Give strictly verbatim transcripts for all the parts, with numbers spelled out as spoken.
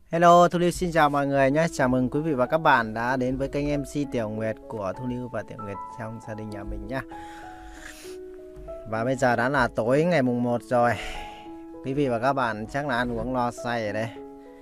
Hello, Thu Lưu xin chào mọi người nhé. Chào mừng quý vị và các bạn đã đến với kênh em xê Tiểu Nguyệt của Thu Lưu và Tiểu Nguyệt trong gia đình nhà mình nhé. Và bây giờ đã là tối ngày mùng một rồi. Quý vị và các bạn chắc là ăn uống no say ở đây.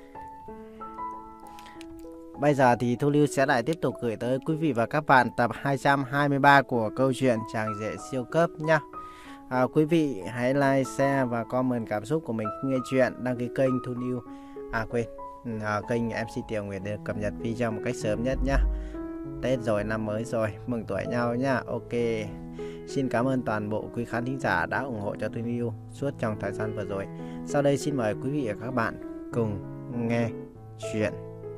Bây giờ thì Thu Lưu sẽ lại tiếp tục gửi tới quý vị và các bạn tập hai trăm hai mươi ba của câu chuyện Chàng Rể Siêu Cấp nhé. À, quý vị hãy like, share và comment cảm xúc của mình khi nghe chuyện, đăng ký kênh Thu Lưu. À quên, à, kênh em xê Tiểu Nguyệt được cập nhật video một cách sớm nhất nhé. Tết rồi, năm mới rồi, mừng tuổi nhau nhá. Ok, xin cảm ơn toàn bộ quý khán thính giả đã ủng hộ cho Thu Lưu suốt trong thời gian vừa rồi. Sau đây xin mời quý vị và các bạn cùng nghe chuyện.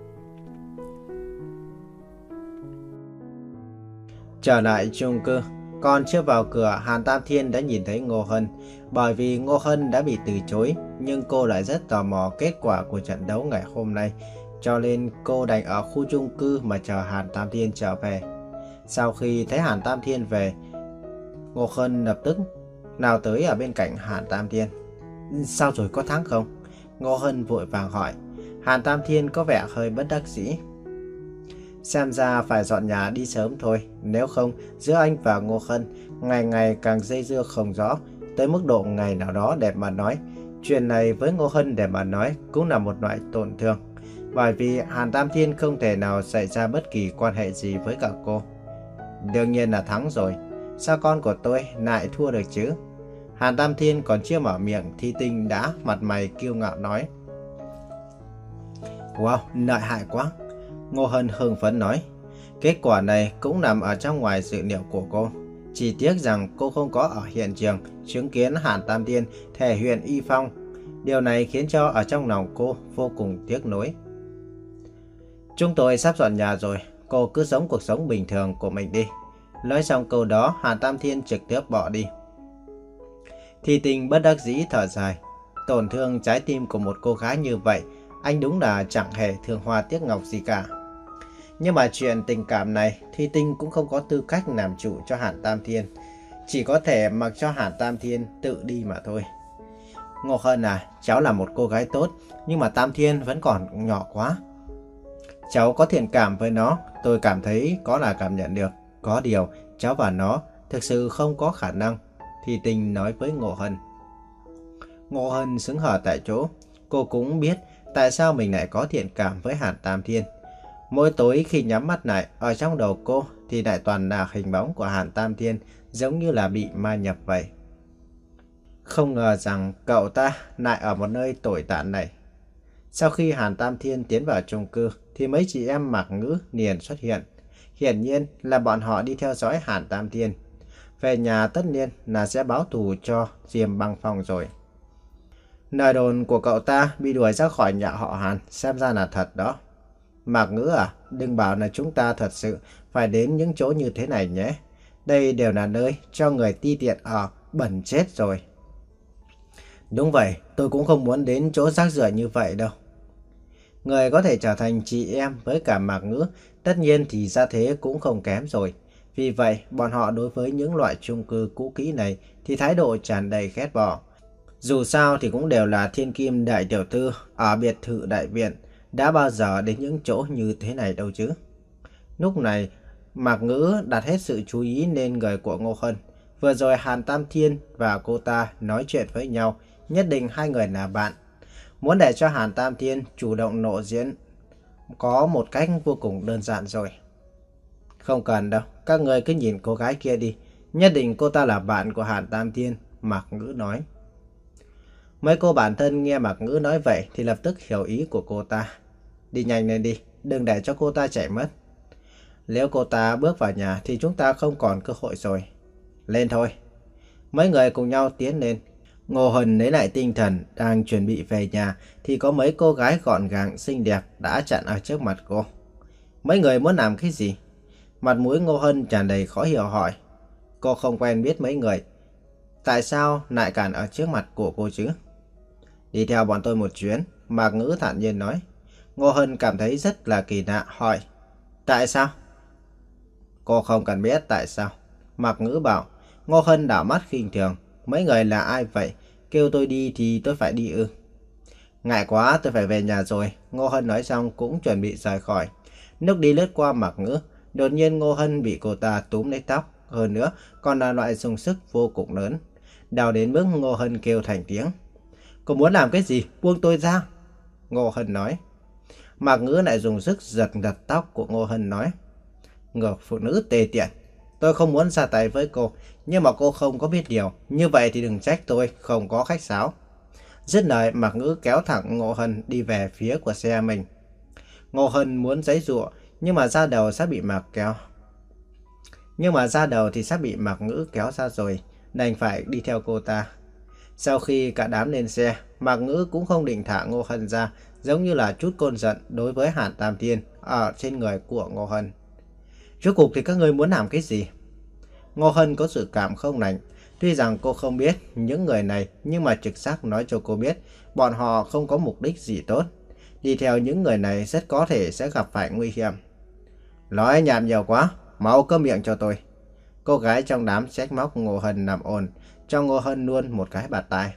Trở lại chung cư, còn chưa vào cửa, Hàn Tam Thiên đã nhìn thấy Ngô Hân. Bởi vì Ngô Hân đã bị từ chối, nhưng cô lại rất tò mò kết quả của trận đấu ngày hôm nay, cho nên cô đành ở khu chung cư mà chờ Hàn Tam Thiên trở về. Sau khi thấy Hàn Tam Thiên về, Ngô Hân lập tức nào tới ở bên cạnh Hàn Tam Thiên. Sao rồi, có thắng không? Ngô Hân vội vàng hỏi. Hàn Tam Thiên có vẻ hơi bất đắc dĩ. Xem ra phải dọn nhà đi sớm thôi, nếu không giữa anh và Ngô Hân ngày ngày càng dây dưa không rõ, tới mức độ ngày nào đó để mà nói. Chuyện này với Ngô Hân để mà nói cũng là một loại tổn thương, bởi vì Hàn Tam Thiên không thể nào xảy ra bất kỳ quan hệ gì với cả cô. Đương nhiên là thắng rồi, sao con của tôi lại thua được chứ? Hàn Tam Thiên còn chưa mở miệng thì Tinh đã mặt mày kiêu ngạo nói. Wow, lợi hại quá! Ngô Hân hưng phấn nói. Kết quả này cũng nằm ở trong ngoài dự liệu của cô. Chỉ tiếc rằng cô không có ở hiện trường chứng kiến Hàn Tam Thiên thể hiện y phong. Điều này khiến cho ở trong lòng cô vô cùng tiếc nuối. Chúng tôi sắp dọn nhà rồi, cô cứ sống cuộc sống bình thường của mình đi. Nói xong câu đó, Hàn Tam Thiên trực tiếp bỏ đi. Thi Tinh bất đắc dĩ thở dài. Tổn thương trái tim của một cô gái như vậy, anh đúng là chẳng hề thương hoa tiếc ngọc gì cả. Nhưng mà chuyện tình cảm này, Thi Tinh cũng không có tư cách làm chủ cho Hàn Tam Thiên. Chỉ có thể mặc cho Hàn Tam Thiên tự đi mà thôi. Ngô Hân à, cháu là một cô gái tốt, nhưng mà Tam Thiên vẫn còn nhỏ quá. Cháu có thiện cảm với nó, tôi cảm thấy có là cảm nhận được. Có điều, cháu và nó thực sự không có khả năng, Thi Tinh nói với Ngô Hân. Ngô Hân sững hờ tại chỗ. Cô cũng biết tại sao mình lại có thiện cảm với Hàn Tam Thiên. Mỗi tối khi nhắm mắt lại, ở trong đầu cô thì lại toàn là hình bóng của Hàn Tam Thiên, giống như là bị ma nhập vậy. Không ngờ rằng cậu ta lại ở một nơi tồi tàn này. Sau khi Hàn Tam Thiên tiến vào chung cư thì mấy chị em Mạc Ngữ liền xuất hiện. Hiển nhiên là bọn họ đi theo dõi Hàn Tam Thiên. Về nhà tất nhiên là sẽ báo thù cho Diêm Băng Phong rồi. Lời đồn của cậu ta bị đuổi ra khỏi nhà họ Hàn xem ra là thật đó. Mạc Ngữ à, đừng bảo là chúng ta thật sự phải đến những chỗ như thế này nhé. Đây đều là nơi cho người ti tiện ở, bẩn chết rồi. Đúng vậy, tôi cũng không muốn đến chỗ rác rưởi như vậy đâu. Người có thể trở thành chị em với cả Mạc Ngữ, tất nhiên thì gia thế cũng không kém rồi. Vì vậy, bọn họ đối với những loại chung cư cũ kỹ này thì thái độ tràn đầy ghét bỏ. Dù sao thì cũng đều là thiên kim đại tiểu thư ở biệt thự đại viện, đã bao giờ đến những chỗ như thế này đâu chứ. Lúc này, Mạc Ngữ đặt hết sự chú ý lên người của Ngô Hân. Vừa rồi Hàn Tam Thiên và cô ta nói chuyện với nhau, nhất định hai người là bạn. Muốn để cho Hàn Tam Thiên chủ động lộ diễn có một cách vô cùng đơn giản rồi. Không cần đâu, các người cứ nhìn cô gái kia đi, nhất định cô ta là bạn của Hàn Tam Thiên, Mạc Ngữ nói. Mấy cô bạn thân nghe Mạc Ngữ nói vậy thì lập tức hiểu ý của cô ta. Đi nhanh lên đi, đừng để cho cô ta chạy mất. Nếu cô ta bước vào nhà thì chúng ta không còn cơ hội rồi. Lên thôi. Mấy người cùng nhau tiến lên. Ngô Hân lấy lại tinh thần, đang chuẩn bị về nhà thì có mấy cô gái gọn gàng xinh đẹp đã chặn ở trước mặt cô. Mấy người muốn làm cái gì? Mặt mũi Ngô Hân tràn đầy khó hiểu hỏi. Cô không quen biết mấy người, tại sao lại cản ở trước mặt của cô chứ? Đi theo bọn tôi một chuyến, Mạc Ngữ thản nhiên nói. Ngô Hân cảm thấy rất là kỳ lạ, hỏi. Tại sao? Cô không cần biết tại sao. Mạc Ngữ bảo. Ngô Hân đảo mắt khinh thường. Mấy người là ai vậy? Kêu tôi đi thì tôi phải đi ư? Ngại quá, tôi phải về nhà rồi. Ngô Hân nói xong cũng chuẩn bị rời khỏi. Lúc đi lướt qua Mạc Ngữ, đột nhiên Ngô Hân bị cô ta túm lấy tóc. Hơn nữa, còn là loại dùng sức vô cùng lớn. Đau đến mức Ngô Hân kêu thành tiếng. Cô muốn làm cái gì? Buông tôi ra. Ngô Hân nói. Mạc Ngữ lại dùng sức giật giật tóc của Ngô Hân nói. Người phụ nữ tê tiện. Tôi không muốn ra tay với cô, nhưng mà cô không có biết điều. Như vậy thì đừng trách tôi không có khách sáo. Dứt lời, Mạc Ngữ kéo thẳng Ngô Hân đi về phía của xe mình. Ngô Hân muốn giãy giụa, nhưng mà ra đầu sắp bị Mạc kéo. Nhưng mà ra đầu thì sắp bị Mạc Ngữ kéo ra rồi, đành phải đi theo cô ta. Sau khi cả đám lên xe, Mạc Ngữ cũng không định thả Ngô Hân ra, giống như là chút cơn giận đối với Hàn Tam Thiên ở trên người của Ngô Hân. Rốt cuộc thì các người muốn làm cái gì? Ngô Hân có sự cảm không lành. Tuy rằng cô không biết những người này, nhưng mà trực giác nói cho cô biết bọn họ không có mục đích gì tốt. Đi theo những người này rất có thể sẽ gặp phải nguy hiểm. Nói nhảm nhiều quá, mau câm miệng cho tôi. Cô gái trong đám trách móc Ngô Hân nằm ồn, cho Ngô Hân luôn một cái bạt tai.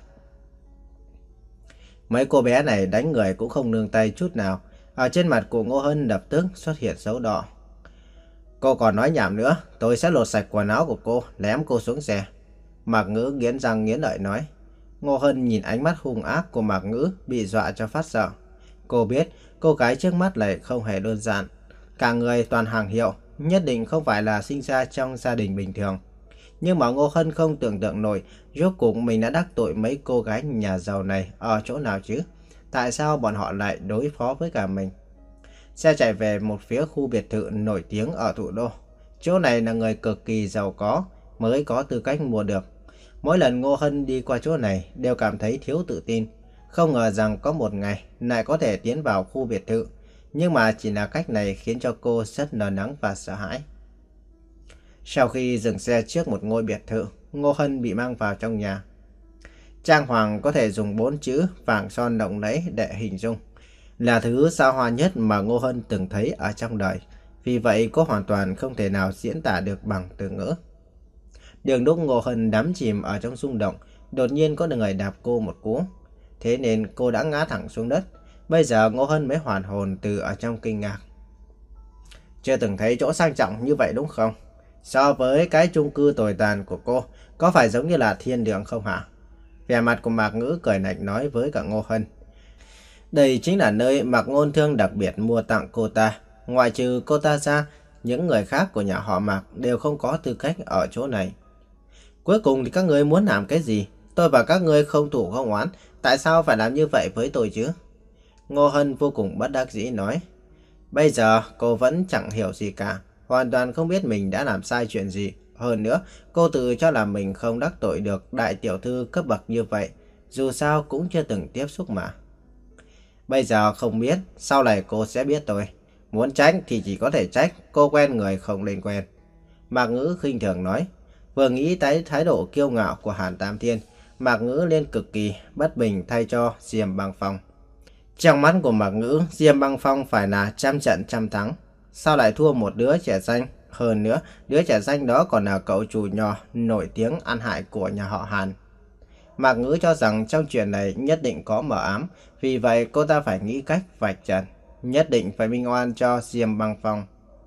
Mấy cô bé này đánh người cũng không nương tay chút nào. Ở trên mặt của Ngô Hân lập tức xuất hiện dấu đỏ. Cô còn nói nhảm nữa, tôi sẽ lột sạch quần áo của cô, ném cô xuống xe. Mạc Ngữ nghiến răng nghiến lợi nói. Ngô Hân nhìn ánh mắt hung ác của Mạc Ngữ bị dọa cho phát sợ. Cô biết cô gái trước mắt này không hề đơn giản. Cả người toàn hàng hiệu, nhất định không phải là sinh ra trong gia đình bình thường. Nhưng mà Ngô Hân không tưởng tượng nổi rốt cuộc mình đã đắc tội mấy cô gái nhà giàu này ở chỗ nào chứ. Tại sao bọn họ lại đối phó với cả mình? Xe chạy về một phía khu biệt thự nổi tiếng ở thủ đô. Chỗ này là người cực kỳ giàu có mới có tư cách mua được. Mỗi lần Ngô Hân đi qua chỗ này đều cảm thấy thiếu tự tin. Không ngờ rằng có một ngày lại có thể tiến vào khu biệt thự. Nhưng mà chỉ là cách này khiến cho cô rất lo lắng và sợ hãi. Sau khi dừng xe trước một ngôi biệt thự, Ngô Hân bị mang vào trong nhà. Trang hoàng có thể dùng bốn chữ vàng son lộng lẫy để hình dung. Là thứ xa hoa nhất mà Ngô Hân từng thấy ở trong đời. Vì vậy cô hoàn toàn không thể nào diễn tả được bằng từ ngữ. Đường lúc Ngô Hân đắm chìm ở trong rung động, đột nhiên có người đạp cô một cú. Thế nên cô đã ngã thẳng xuống đất. Bây giờ Ngô Hân mới hoàn hồn từ ở trong kinh ngạc. Chưa từng thấy chỗ sang trọng như vậy đúng không? So với cái chung cư tồi tàn của cô, có phải giống như là thiên đường không hả? Vẻ mặt của Mạc Ngữ cười lạnh nói với cả Ngô Hân. Đây chính là nơi Mạc Ngôn Thương đặc biệt mua tặng cô ta. Ngoại trừ cô ta ra, những người khác của nhà họ Mạc đều không có tư cách ở chỗ này. Cuối cùng thì các ngươi muốn làm cái gì? Tôi và các ngươi không thủ không oán, tại sao phải làm như vậy với tôi chứ? Ngô Hân vô cùng bất đắc dĩ nói. Bây giờ cô vẫn chẳng hiểu gì cả, hoàn toàn không biết mình đã làm sai chuyện gì. Hơn nữa, cô tự cho là mình không đắc tội được đại tiểu thư cấp bậc như vậy, dù sao cũng chưa từng tiếp xúc mà. Bây giờ không biết, sau này cô sẽ biết tôi. Muốn trách thì chỉ có thể trách cô quen người không nên quen. Mạc Ngữ khinh thường nói. Vừa nghĩ tới thái độ kiêu ngạo của Hàn Tam Thiên, Mạc Ngữ lên cực kỳ bất bình thay cho Diêm Băng Phong. Trong mắt của Mạc Ngữ, Diêm Băng Phong phải là trăm trận trăm thắng. Sao lại thua một đứa trẻ xanh? Hơn nữa, đứa trẻ xanh đó còn là cậu chủ nhỏ nổi tiếng ăn hại của nhà họ Hàn. Mạc Ngữ cho rằng trong chuyện này nhất định có mờ ám, vì vậy cô ta phải nghĩ cách vạch trần, nhất định phải minh oan cho Diêm Băng Phong.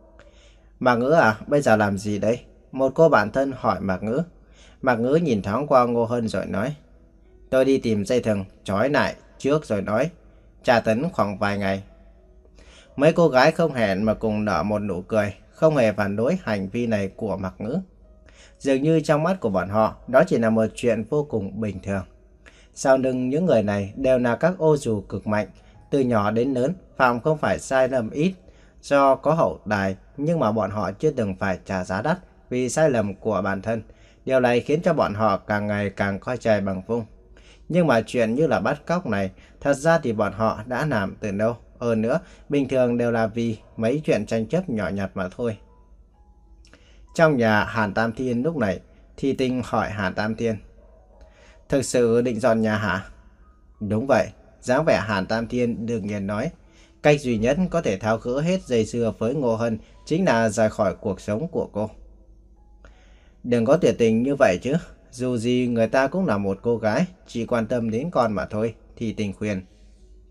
Mạc Ngữ à, bây giờ làm gì đây? Một cô bạn thân hỏi Mạc Ngữ. Mạc Ngữ nhìn thoáng qua Ngô Hân rồi nói. Tôi đi tìm dây thừng, trói lại trước rồi nói. Tra tấn khoảng vài ngày. Mấy cô gái không hẹn mà cùng nở một nụ cười, không hề phản đối hành vi này của Mạc Ngữ. Dường như trong mắt của bọn họ, đó chỉ là một chuyện vô cùng bình thường. Sau lưng những người này đều là các ô dù cực mạnh, từ nhỏ đến lớn, phạm không phải sai lầm ít, do có hậu đài, nhưng mà bọn họ chưa từng phải trả giá đắt vì sai lầm của bản thân. Điều này khiến cho bọn họ càng ngày càng coi trời bằng vung. Nhưng mà chuyện như là bắt cóc này, thật ra thì bọn họ đã làm từ lâu. Hơn nữa, bình thường đều là vì mấy chuyện tranh chấp nhỏ nhặt mà thôi. Trong nhà Hàn Tam Thiên lúc này, Thi Tinh hỏi Hàn Tam Thiên. Thực sự định dọn nhà hả? Đúng vậy, dáng vẻ Hàn Tam Thiên đương nhiên nói. Cách duy nhất có thể tháo gỡ hết dây dưa với Ngô Hân chính là rời khỏi cuộc sống của cô. Đừng có tuyệt tình như vậy chứ. Dù gì người ta cũng là một cô gái, chỉ quan tâm đến con mà thôi, Thi Tinh khuyên.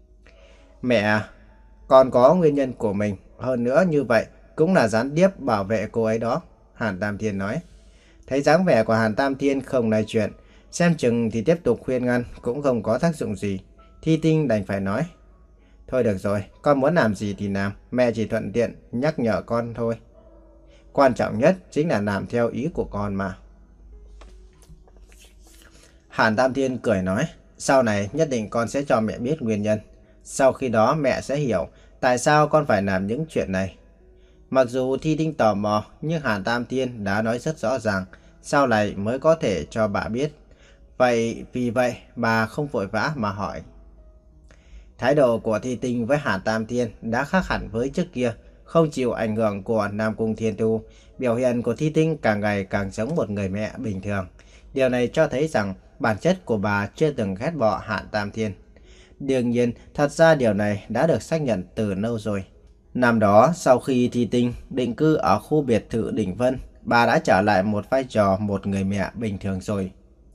Mẹ à, con có nguyên nhân của mình. Hơn nữa như vậy cũng là gián tiếp bảo vệ cô ấy đó, Hàn Tam Thiên nói. Thấy dáng vẻ của Hàn Tam Thiên không nói chuyện, xem chừng thì tiếp tục khuyên ngăn cũng không có tác dụng gì. Thi Tinh đành phải nói. Thôi được rồi, con muốn làm gì thì làm, mẹ chỉ thuận tiện nhắc nhở con thôi. Quan trọng nhất chính là làm theo ý của con mà. Hàn Tam Thiên cười nói, sau này nhất định con sẽ cho mẹ biết nguyên nhân. Sau khi đó mẹ sẽ hiểu tại sao con phải làm những chuyện này. Mặc dù Thi Tinh tò mò, nhưng Hàn Tam Thiên đã nói rất rõ ràng, sau này mới có thể cho bà biết. Vậy vì vậy bà không vội vã mà hỏi. Thái độ của Thi Tinh với Hàn Tam Thiên đã khác hẳn với trước kia, không chịu ảnh hưởng của Nam Cung Thiên Tu. Biểu hiện của Thi Tinh càng ngày càng giống một người mẹ bình thường. Điều này cho thấy rằng bản chất của bà chưa từng ghét bỏ Hàn Tam Thiên. Đương nhiên, thật ra điều này đã được xác nhận từ lâu rồi. Năm đó, sau khi Thi Tinh định cư ở khu biệt thự Đỉnh Vân, bà đã trở lại một vai trò một người mẹ bình thường rồi.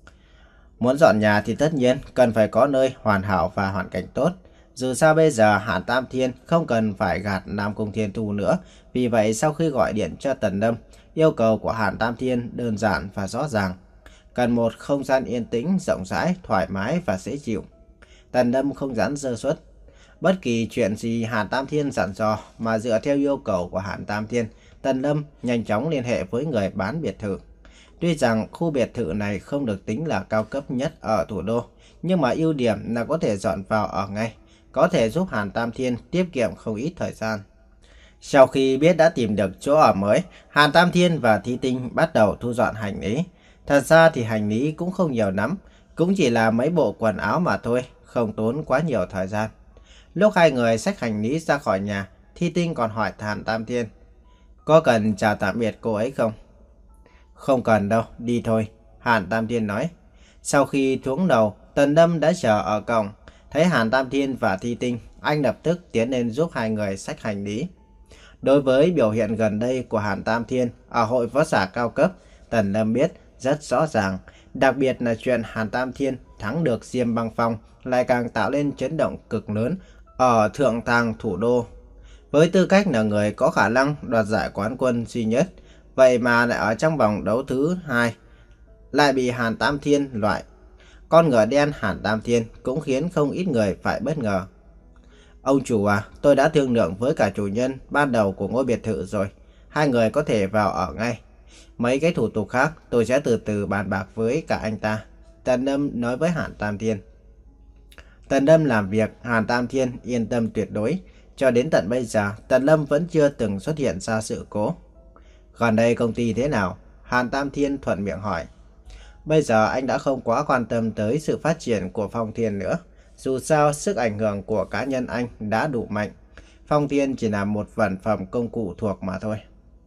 Muốn dọn nhà thì tất nhiên cần phải có nơi hoàn hảo và hoàn cảnh tốt. Dù sao bây giờ Hàn Tam Thiên không cần phải gạt Nam Cung Thiên Tu nữa. Vì vậy sau khi gọi điện cho Tần Lâm, yêu cầu của Hàn Tam Thiên đơn giản và rõ ràng. Cần một không gian yên tĩnh, rộng rãi, thoải mái và dễ chịu. Tần Lâm không dám sơ suất. Bất kỳ chuyện gì Hàn Tam Thiên dặn dò mà dựa theo yêu cầu của Hàn Tam Thiên, Tần Lâm nhanh chóng liên hệ với người bán biệt thự. Tuy rằng khu biệt thự này không được tính là cao cấp nhất ở thủ đô, nhưng mà ưu điểm là có thể dọn vào ở ngay, có thể giúp Hàn Tam Thiên tiết kiệm không ít thời gian. Sau khi biết đã tìm được chỗ ở mới, Hàn Tam Thiên và Thi Tinh bắt đầu thu dọn hành lý. Thật ra thì hành lý cũng không nhiều lắm, cũng chỉ là mấy bộ quần áo mà thôi, không tốn quá nhiều thời gian. Lúc hai người xách hành lý ra khỏi nhà, Thi Tinh còn hỏi Hàn Tam Thiên, có cần chào tạm biệt cô ấy không? Không cần đâu, đi thôi, Hàn Tam Thiên nói. Sau khi xuống đầu, Tần Lâm đã chờ ở cổng. Thấy Hàn Tam Thiên và Thi Tinh, anh lập tức tiến lên giúp hai người xách hành lý. Đối với biểu hiện gần đây của Hàn Tam Thiên ở hội võ giả cao cấp, Tần Lâm biết rất rõ ràng. Đặc biệt là chuyện Hàn Tam Thiên thắng được Diêm Băng Phong lại càng tạo lên chấn động cực lớn ở thượng tàng thủ đô. Với tư cách là người có khả năng đoạt giải quán quân duy nhất, vậy mà lại ở trong vòng đấu thứ hai lại bị Hàn Tam Thiên loại. Con ngựa đen Hàn Tam Thiên cũng khiến không ít người phải bất ngờ. Ông chủ à, tôi đã thương lượng với cả chủ nhân ban đầu của ngôi biệt thự rồi. Hai người có thể vào ở ngay. Mấy cái thủ tục khác tôi sẽ từ từ bàn bạc với cả anh ta, Tần Lâm nói với Hàn Tam Thiên. Tần Lâm làm việc, Hàn Tam Thiên yên tâm tuyệt đối. Cho đến tận bây giờ, Tần Lâm vẫn chưa từng xuất hiện ra sự cố. Gần đây công ty thế nào? Hàn Tam Thiên thuận miệng hỏi. Bây giờ anh đã không quá quan tâm tới sự phát triển của Phong Thiên nữa. Dù sao, sức ảnh hưởng của cá nhân anh đã đủ mạnh. Phong Thiên chỉ là một vật phẩm công cụ thuộc mà thôi.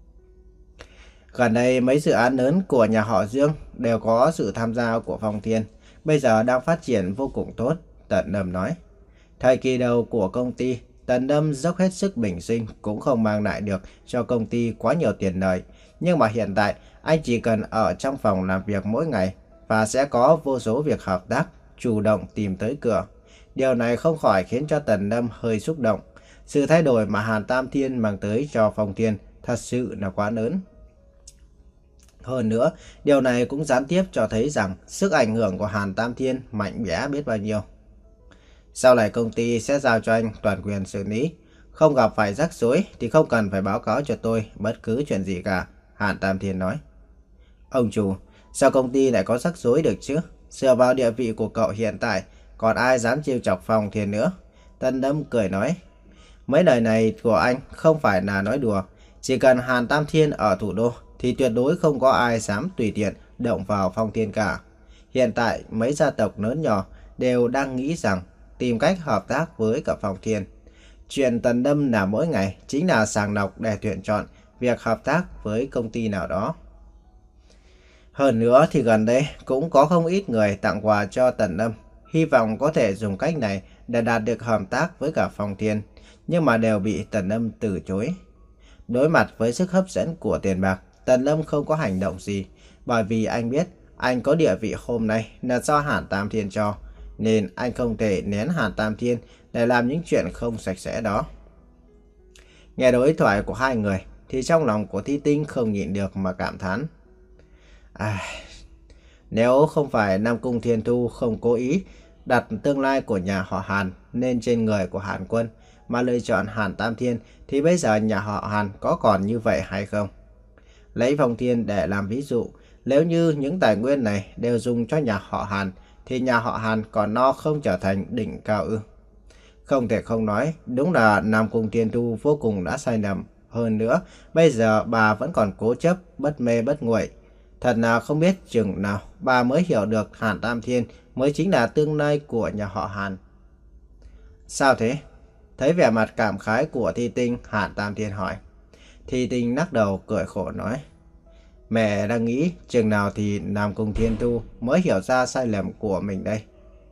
Gần đây, mấy dự án lớn của nhà họ Dương đều có sự tham gia của Phong Thiên. Bây giờ đang phát triển vô cùng tốt, Tần Lâm nói. Thời kỳ đầu của công ty, Tần Lâm dốc hết sức bình sinh cũng không mang lại được cho công ty quá nhiều tiền lời. Nhưng mà hiện tại, anh chỉ cần ở trong phòng làm việc mỗi ngày và sẽ có vô số việc hợp tác, chủ động tìm tới cửa. Điều này không khỏi khiến cho Tần Lâm hơi xúc động. Sự thay đổi mà Hàn Tam Thiên mang tới cho Phong Thiên thật sự là quá lớn. Hơn nữa, điều này cũng gián tiếp cho thấy rằng sức ảnh hưởng của Hàn Tam Thiên mạnh mẽ biết bao nhiêu. Sau này công ty sẽ giao cho anh toàn quyền xử lý. Không gặp phải rắc rối thì không cần phải báo cáo cho tôi bất cứ chuyện gì cả, Hàn Tam Thiên nói. Ông chủ, sao công ty lại có rắc rối được chứ? Dựa vào địa vị của cậu hiện tại, còn ai dám trêu chọc Phong Thiên nữa? Tần Lâm cười nói. Mấy lời này của anh không phải là nói đùa. Chỉ cần Hàn Tam Thiên ở thủ đô thì tuyệt đối không có ai dám tùy tiện động vào Phong Thiên cả. Hiện tại mấy gia tộc lớn nhỏ đều đang nghĩ rằng tìm cách hợp tác với cả Phong Thiên. Chuyện Tần Lâm làm mỗi ngày chính là sàng lọc để tuyển chọn việc hợp tác với công ty nào đó. Hơn nữa thì gần đây cũng có không ít người tặng quà cho Tần Lâm, hy vọng có thể dùng cách này để đạt được hợp tác với cả Phong Thiên, nhưng mà đều bị Tần Lâm từ chối. Đối mặt với sức hấp dẫn của tiền bạc, Tần Lâm không có hành động gì, bởi vì anh biết anh có địa vị hôm nay là do Hàn Tam Thiên cho, nên anh không thể nén Hàn Tam Thiên để làm những chuyện không sạch sẽ đó. Nghe đối thoại của hai người thì trong lòng của Thi Tinh không nhịn được mà cảm thán. À, nếu không phải Nam Cung Thiên Thu không cố ý đặt tương lai của nhà họ Hàn lên trên người của Hàn Quân mà lựa chọn Hàn Tam Thiên thì bây giờ nhà họ Hàn có còn như vậy hay không? Lấy Phong Thiên để làm ví dụ, nếu như những tài nguyên này đều dùng cho nhà họ Hàn thì nhà họ Hàn còn no không trở thành đỉnh cao ư? Không thể không nói, đúng là Nam Cung Thiên Thu vô cùng đã sai lầm. Hơn nữa, bây giờ bà vẫn còn cố chấp, bất mê bất nguội. Thật là không biết chừng nào bà mới hiểu được Hàn Tam Thiên mới chính là tương lai của nhà họ Hàn. Sao thế? Thấy vẻ mặt cảm khái của Thi Tinh, Hàn Tam Thiên hỏi. Thi Tinh lắc đầu cười khổ nói. Mẹ đang nghĩ chừng nào thì Nam Cung Thiên Thu mới hiểu ra sai lầm của mình đây.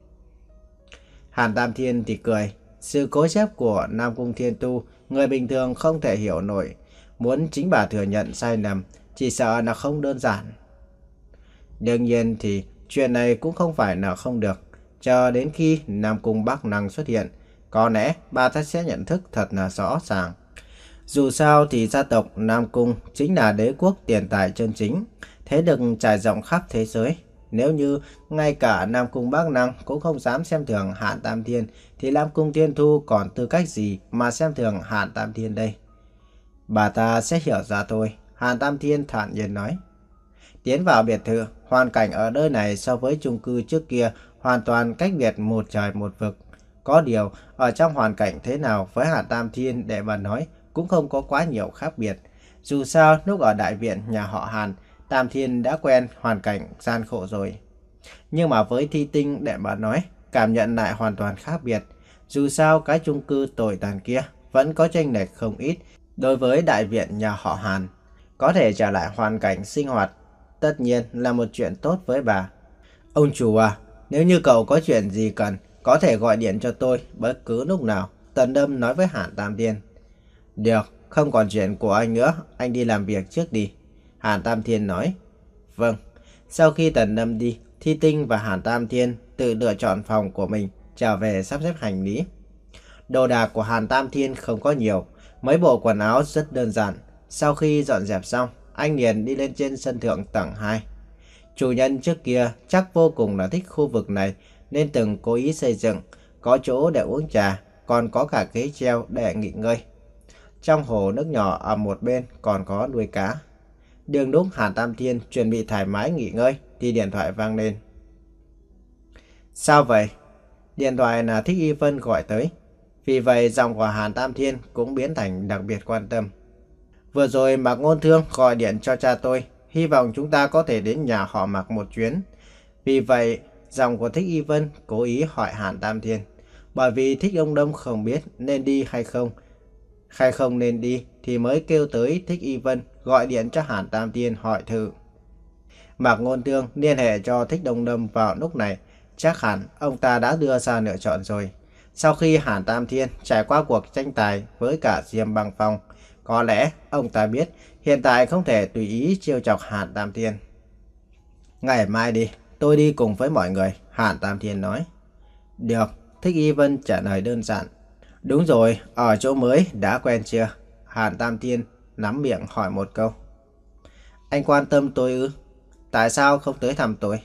Hàn Tam Thiên thì cười. Sự cố chấp của Nam Cung Thiên Tu người bình thường không thể hiểu nổi. Muốn chính bà thừa nhận sai lầm chỉ sợ là không đơn giản. Đương nhiên thì chuyện này cũng không phải là không được. Chờ đến khi Nam Cung Bắc Năng xuất hiện, có lẽ bà ta sẽ nhận thức thật là rõ ràng. Dù sao thì gia tộc Nam Cung chính là đế quốc tiền tài chân chính, thế lực trải rộng khắp thế giới. Nếu như ngay cả Nam Cung Bắc Năng cũng không dám xem thường Hàn Tam Thiên, thì Nam Cung Thiên Thu còn tư cách gì mà xem thường Hàn Tam Thiên đây? Bà ta sẽ hiểu ra thôi, Hàn Tam Thiên thản nhiên nói. Tiến vào biệt thự, hoàn cảnh ở nơi này so với chung cư trước kia hoàn toàn cách biệt một trời một vực. Có điều, ở trong hoàn cảnh thế nào với Hàn Tam Thiên để mà nói cũng không có quá nhiều khác biệt. Dù sao, lúc ở đại viện nhà họ Hàn, Tam Thiên đã quen hoàn cảnh gian khổ rồi. Nhưng mà với Thi Tinh để mà nói, cảm nhận lại hoàn toàn khác biệt. Dù sao, cái chung cư tồi tàn kia vẫn có chênh lệch không ít đối với đại viện nhà họ Hàn. Có thể trở lại hoàn cảnh sinh hoạt, tất nhiên là một chuyện tốt với bà. Ông chủ à, nếu như cậu có chuyện gì cần, có thể gọi điện cho tôi bất cứ lúc nào, Tần Đâm nói với Hàn Tam Thiên. Được, không còn chuyện của anh nữa, anh đi làm việc trước đi. Hàn Tam Thiên nói. Vâng. Sau khi Tần Đâm đi, Thi Tinh và Hàn Tam Thiên tự lựa chọn phòng của mình, trở về sắp xếp hành lý. Đồ đạc của Hàn Tam Thiên không có nhiều, mấy bộ quần áo rất đơn giản. Sau khi dọn dẹp xong, anh liền đi lên trên sân thượng tầng hai. Chủ nhân trước kia chắc vô cùng là thích khu vực này nên từng cố ý xây dựng, có chỗ để uống trà, còn có cả ghế treo để nghỉ ngơi. Trong hồ nước nhỏ ở một bên còn có nuôi cá. Đường lúc Hàn Tam Thiên chuẩn bị thoải mái nghỉ ngơi thì điện thoại vang lên. Sao vậy? Điện thoại là Thích Y Vân gọi tới. Vì vậy giọng của Hàn Tam Thiên cũng biến thành đặc biệt quan tâm. Vừa rồi Mạc Ngôn Thương gọi điện cho cha tôi, hy vọng chúng ta có thể đến nhà họ Mạc một chuyến. Vì vậy giọng của Thích Y Vân cố ý hỏi Hàn Tam Thiên. Bởi vì Thích ông Đông không biết nên đi hay không, hay không nên đi thì mới kêu tới Thích Y Vân gọi điện cho Hàn Tam Thiên hỏi thử. Mạc Ngôn Thương liên hệ cho Thích Đông Đông vào lúc này, chắc hẳn ông ta đã đưa ra lựa chọn rồi. Sau khi Hàn Tam Thiên trải qua cuộc tranh tài với cả Diêm Băng Phong, có lẽ ông ta biết hiện tại không thể tùy ý trêu chọc Hàn Tam Thiên. Ngày mai đi, tôi đi cùng với mọi người, Hàn Tam Thiên nói. Được, Thích Y Vân trả lời đơn giản. Đúng rồi, ở chỗ mới đã quen chưa? Hàn Tam Thiên nắm miệng hỏi một câu. Anh quan tâm tôi ư? Tại sao không tới thăm tôi?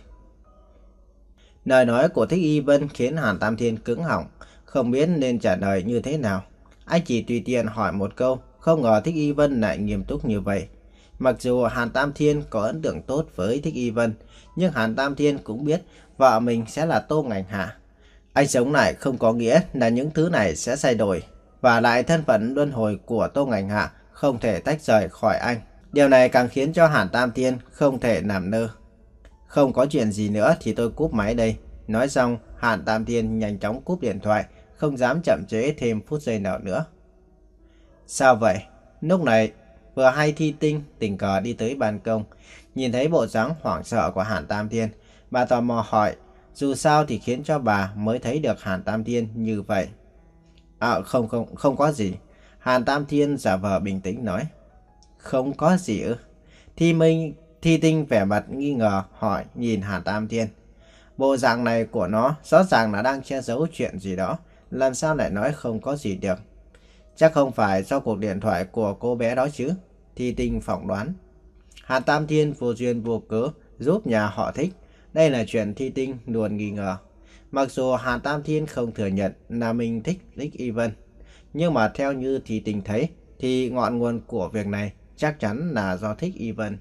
Lời nói của Thích Y Vân khiến Hàn Tam Thiên cứng họng, không biết nên trả lời như thế nào. Anh chỉ tùy tiện hỏi một câu, không ngờ Thích Y Vân lại nghiêm túc như vậy. Mặc dù Hàn Tam Thiên có ấn tượng tốt với Thích Y Vân, nhưng Hàn Tam Thiên cũng biết vợ mình sẽ là Tô Ngành Hạ. Anh sống lại không có nghĩa là những thứ này sẽ thay đổi, và lại thân phận luân hồi của Tô Ngành Hạ không thể tách rời khỏi anh. Điều này càng khiến cho Hàn Tam Thiên không thể làm nơ. Không có chuyện gì nữa thì tôi cúp máy đây. Nói xong, Hàn Tam Thiên nhanh chóng cúp điện thoại, không dám chậm trễ thêm phút giây nào nữa. Sao vậy? Lúc này, vừa hay Thi Tinh tình cờ đi tới ban công, nhìn thấy bộ dáng hoảng sợ của Hàn Tam Thiên, bà tò mò hỏi, dù sao thì khiến cho bà mới thấy được Hàn Tam Thiên như vậy. À không không, không có gì. Hàn Tam Thiên giả vờ bình tĩnh nói. Không có gì ư? Thi Minh, Thi Tinh vẻ mặt nghi ngờ hỏi nhìn Hàn Tam Thiên. Bộ dạng này của nó rõ ràng là đang che giấu chuyện gì đó, làm sao lại nói không có gì được. Chắc không phải do cuộc điện thoại của cô bé đó chứ, Thi Tinh phỏng đoán. Hàn Tam Thiên vô duyên vô cớ giúp nhà họ Thích. Đây là chuyện Thi Tinh luôn nghi ngờ. Mặc dù Hàn Tam Thiên không thừa nhận là mình thích Thích Y Vân, nhưng mà theo như Thi Tinh thấy thì ngọn nguồn của việc này chắc chắn là do Thích Y Vân.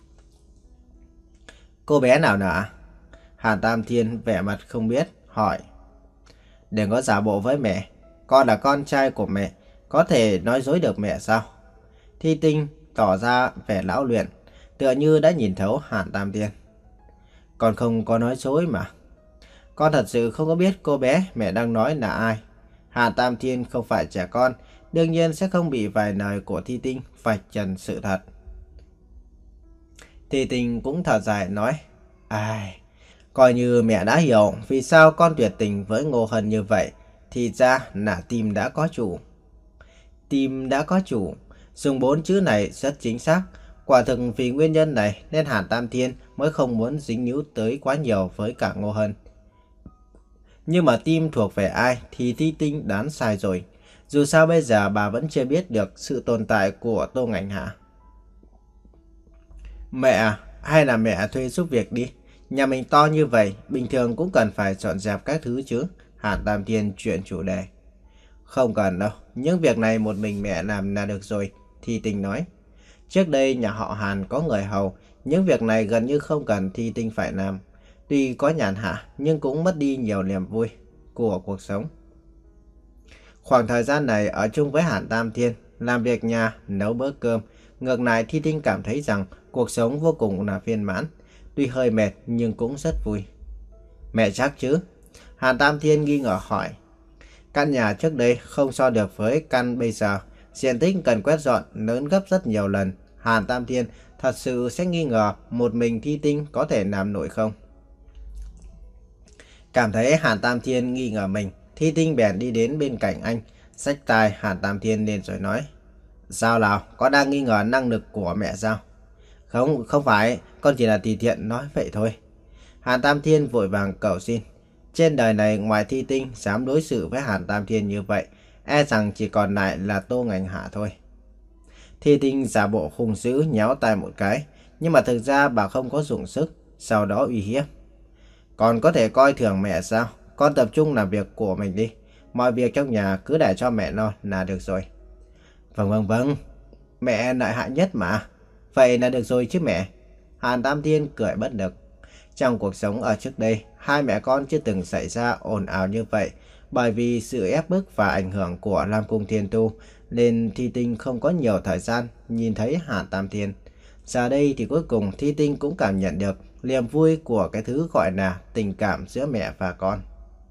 Cô bé nào nọ? Hàn Tam Thiên vẻ mặt không biết, hỏi. Đừng có giả bộ với mẹ. Con là con trai của mẹ, có thể nói dối được mẹ sao? Thi Tinh tỏ ra vẻ lão luyện, tựa như đã nhìn thấu Hàn Tam Thiên. Con không có nói dối mà. Con thật sự không có biết cô bé mẹ đang nói là ai. Hàn Tam Thiên không phải trẻ con, đương nhiên sẽ không bị vài lời của Thi Tinh vạch trần sự thật. Thi Tinh cũng thở dài nói, ai, coi như mẹ đã hiểu vì sao con tuyệt tình với Ngô Hân như vậy, thì ra là tim đã có chủ. Tim đã có chủ, dùng bốn chữ này rất chính xác. Quả thực vì nguyên nhân này nên Hàn Tam Thiên mới không muốn dính líu tới quá nhiều với cả Ngô Hân. Nhưng mà tim thuộc về ai thì Thi Tinh đoán sai rồi. Dù sao bây giờ bà vẫn chưa biết được sự tồn tại của Tô Ngạnh Hạ. Mẹ, hay là mẹ thuê giúp việc đi. Nhà mình to như vậy, bình thường cũng cần phải dọn dẹp các thứ chứ. Hàn Tam Thiên chuyển chủ đề. Không cần đâu, những việc này một mình mẹ làm là được rồi, Thi Tinh nói. Trước đây nhà họ Hàn có người hầu, những việc này gần như không cần Thi Tinh phải làm. Tuy có nhàn hạ nhưng cũng mất đi nhiều niềm vui của cuộc sống. Khoảng thời gian này ở chung với Hàn Tam Thiên, làm việc nhà, nấu bữa cơm, ngược lại Thi Tinh cảm thấy rằng cuộc sống vô cùng là viên mãn. Tuy hơi mệt nhưng cũng rất vui. Mẹ chắc chứ? Hàn Tam Thiên nghi ngờ hỏi. Căn nhà trước đây không so được với căn bây giờ. Diện tích cần quét dọn lớn gấp rất nhiều lần. Hàn Tam Thiên thật sự sẽ nghi ngờ một mình Thi Tinh có thể làm nổi không? Cảm thấy Hàn Tam Thiên nghi ngờ mình, Thi Tinh bèn đi đến bên cạnh anh, xách tai Hàn Tam Thiên lên rồi nói. Sao nào, có đang nghi ngờ năng lực của mẹ sao? Không, không phải, con chỉ là tùy tiện nói vậy thôi. Hàn Tam Thiên vội vàng cầu xin. Trên đời này ngoài Thi Tinh dám đối xử với Hàn Tam Thiên như vậy, e rằng chỉ còn lại là Tô Ngạnh Hạ thôi. Thi Tinh giả bộ hung dữ nhéo tay một cái, nhưng mà thực ra bà không có dùng sức, sau đó uy hiếp. Còn có thể coi thường mẹ sao? Con tập trung làm việc của mình đi. Mọi việc trong nhà cứ để cho mẹ lo là được rồi. Vâng vâng vâng, mẹ lợi hại nhất mà. Vậy là được rồi chứ mẹ. Hàn Tam Thiên cười bất lực. Trong cuộc sống ở trước đây, hai mẹ con chưa từng xảy ra ồn ào như vậy. Bởi vì sự ép bức và ảnh hưởng của Lam Cung Thiên Tu, nên Thi Tinh không có nhiều thời gian nhìn thấy Hàn Tam Thiên. Giờ đây thì cuối cùng Thi Tinh cũng cảm nhận được niềm vui của cái thứ gọi là tình cảm giữa mẹ và con.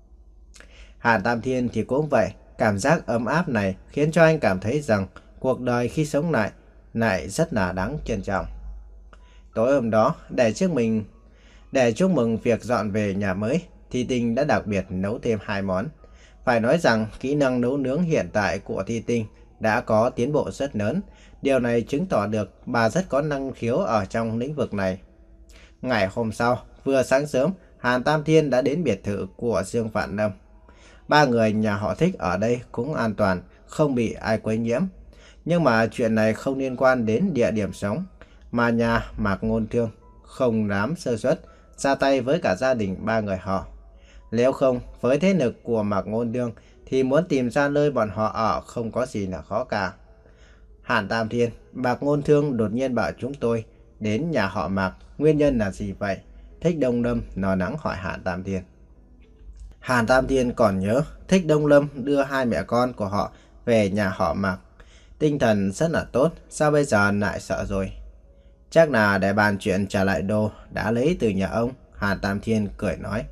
Hàn Tam Thiên thì cũng vậy, cảm giác ấm áp này khiến cho anh cảm thấy rằng cuộc đời khi sống lại lại rất là đáng trân trọng. Tối hôm đó, để trước mình để chúc mừng việc dọn về nhà mới, Thi Tinh đã đặc biệt nấu thêm hai món. Phải nói rằng kỹ năng nấu nướng hiện tại của Thi Tinh đã có tiến bộ rất lớn. Điều này chứng tỏ được bà rất có năng khiếu ở trong lĩnh vực này. Ngày hôm sau, vừa sáng sớm, Hàn Tam Thiên đã đến biệt thự của Dương Vạn Lâm. Ba người nhà họ Thích ở đây cũng an toàn, không bị ai quấy nhiễm. Nhưng mà chuyện này không liên quan đến địa điểm sống, mà nhà Mạc Ngôn Thương không dám sơ suất ra tay với cả gia đình ba người họ. Nếu không, với thế lực của Mạc Ngôn Thương thì muốn tìm ra nơi bọn họ ở không có gì là khó cả. Hàn Tam Thiên, Mạc Ngôn Thương đột nhiên bảo chúng tôi đến nhà họ Mạc, nguyên nhân là gì vậy? Thích Đông Lâm lo lắng hỏi Hàn Tam Thiên. Hàn Tam Thiên còn nhớ Thích Đông Lâm đưa hai mẹ con của họ về nhà họ Mạc. Tinh thần rất là tốt, sao bây giờ lại sợ rồi? Chắc là để bàn chuyện trả lại đồ đã lấy từ nhà ông, Hàn Tam Thiên cười nói.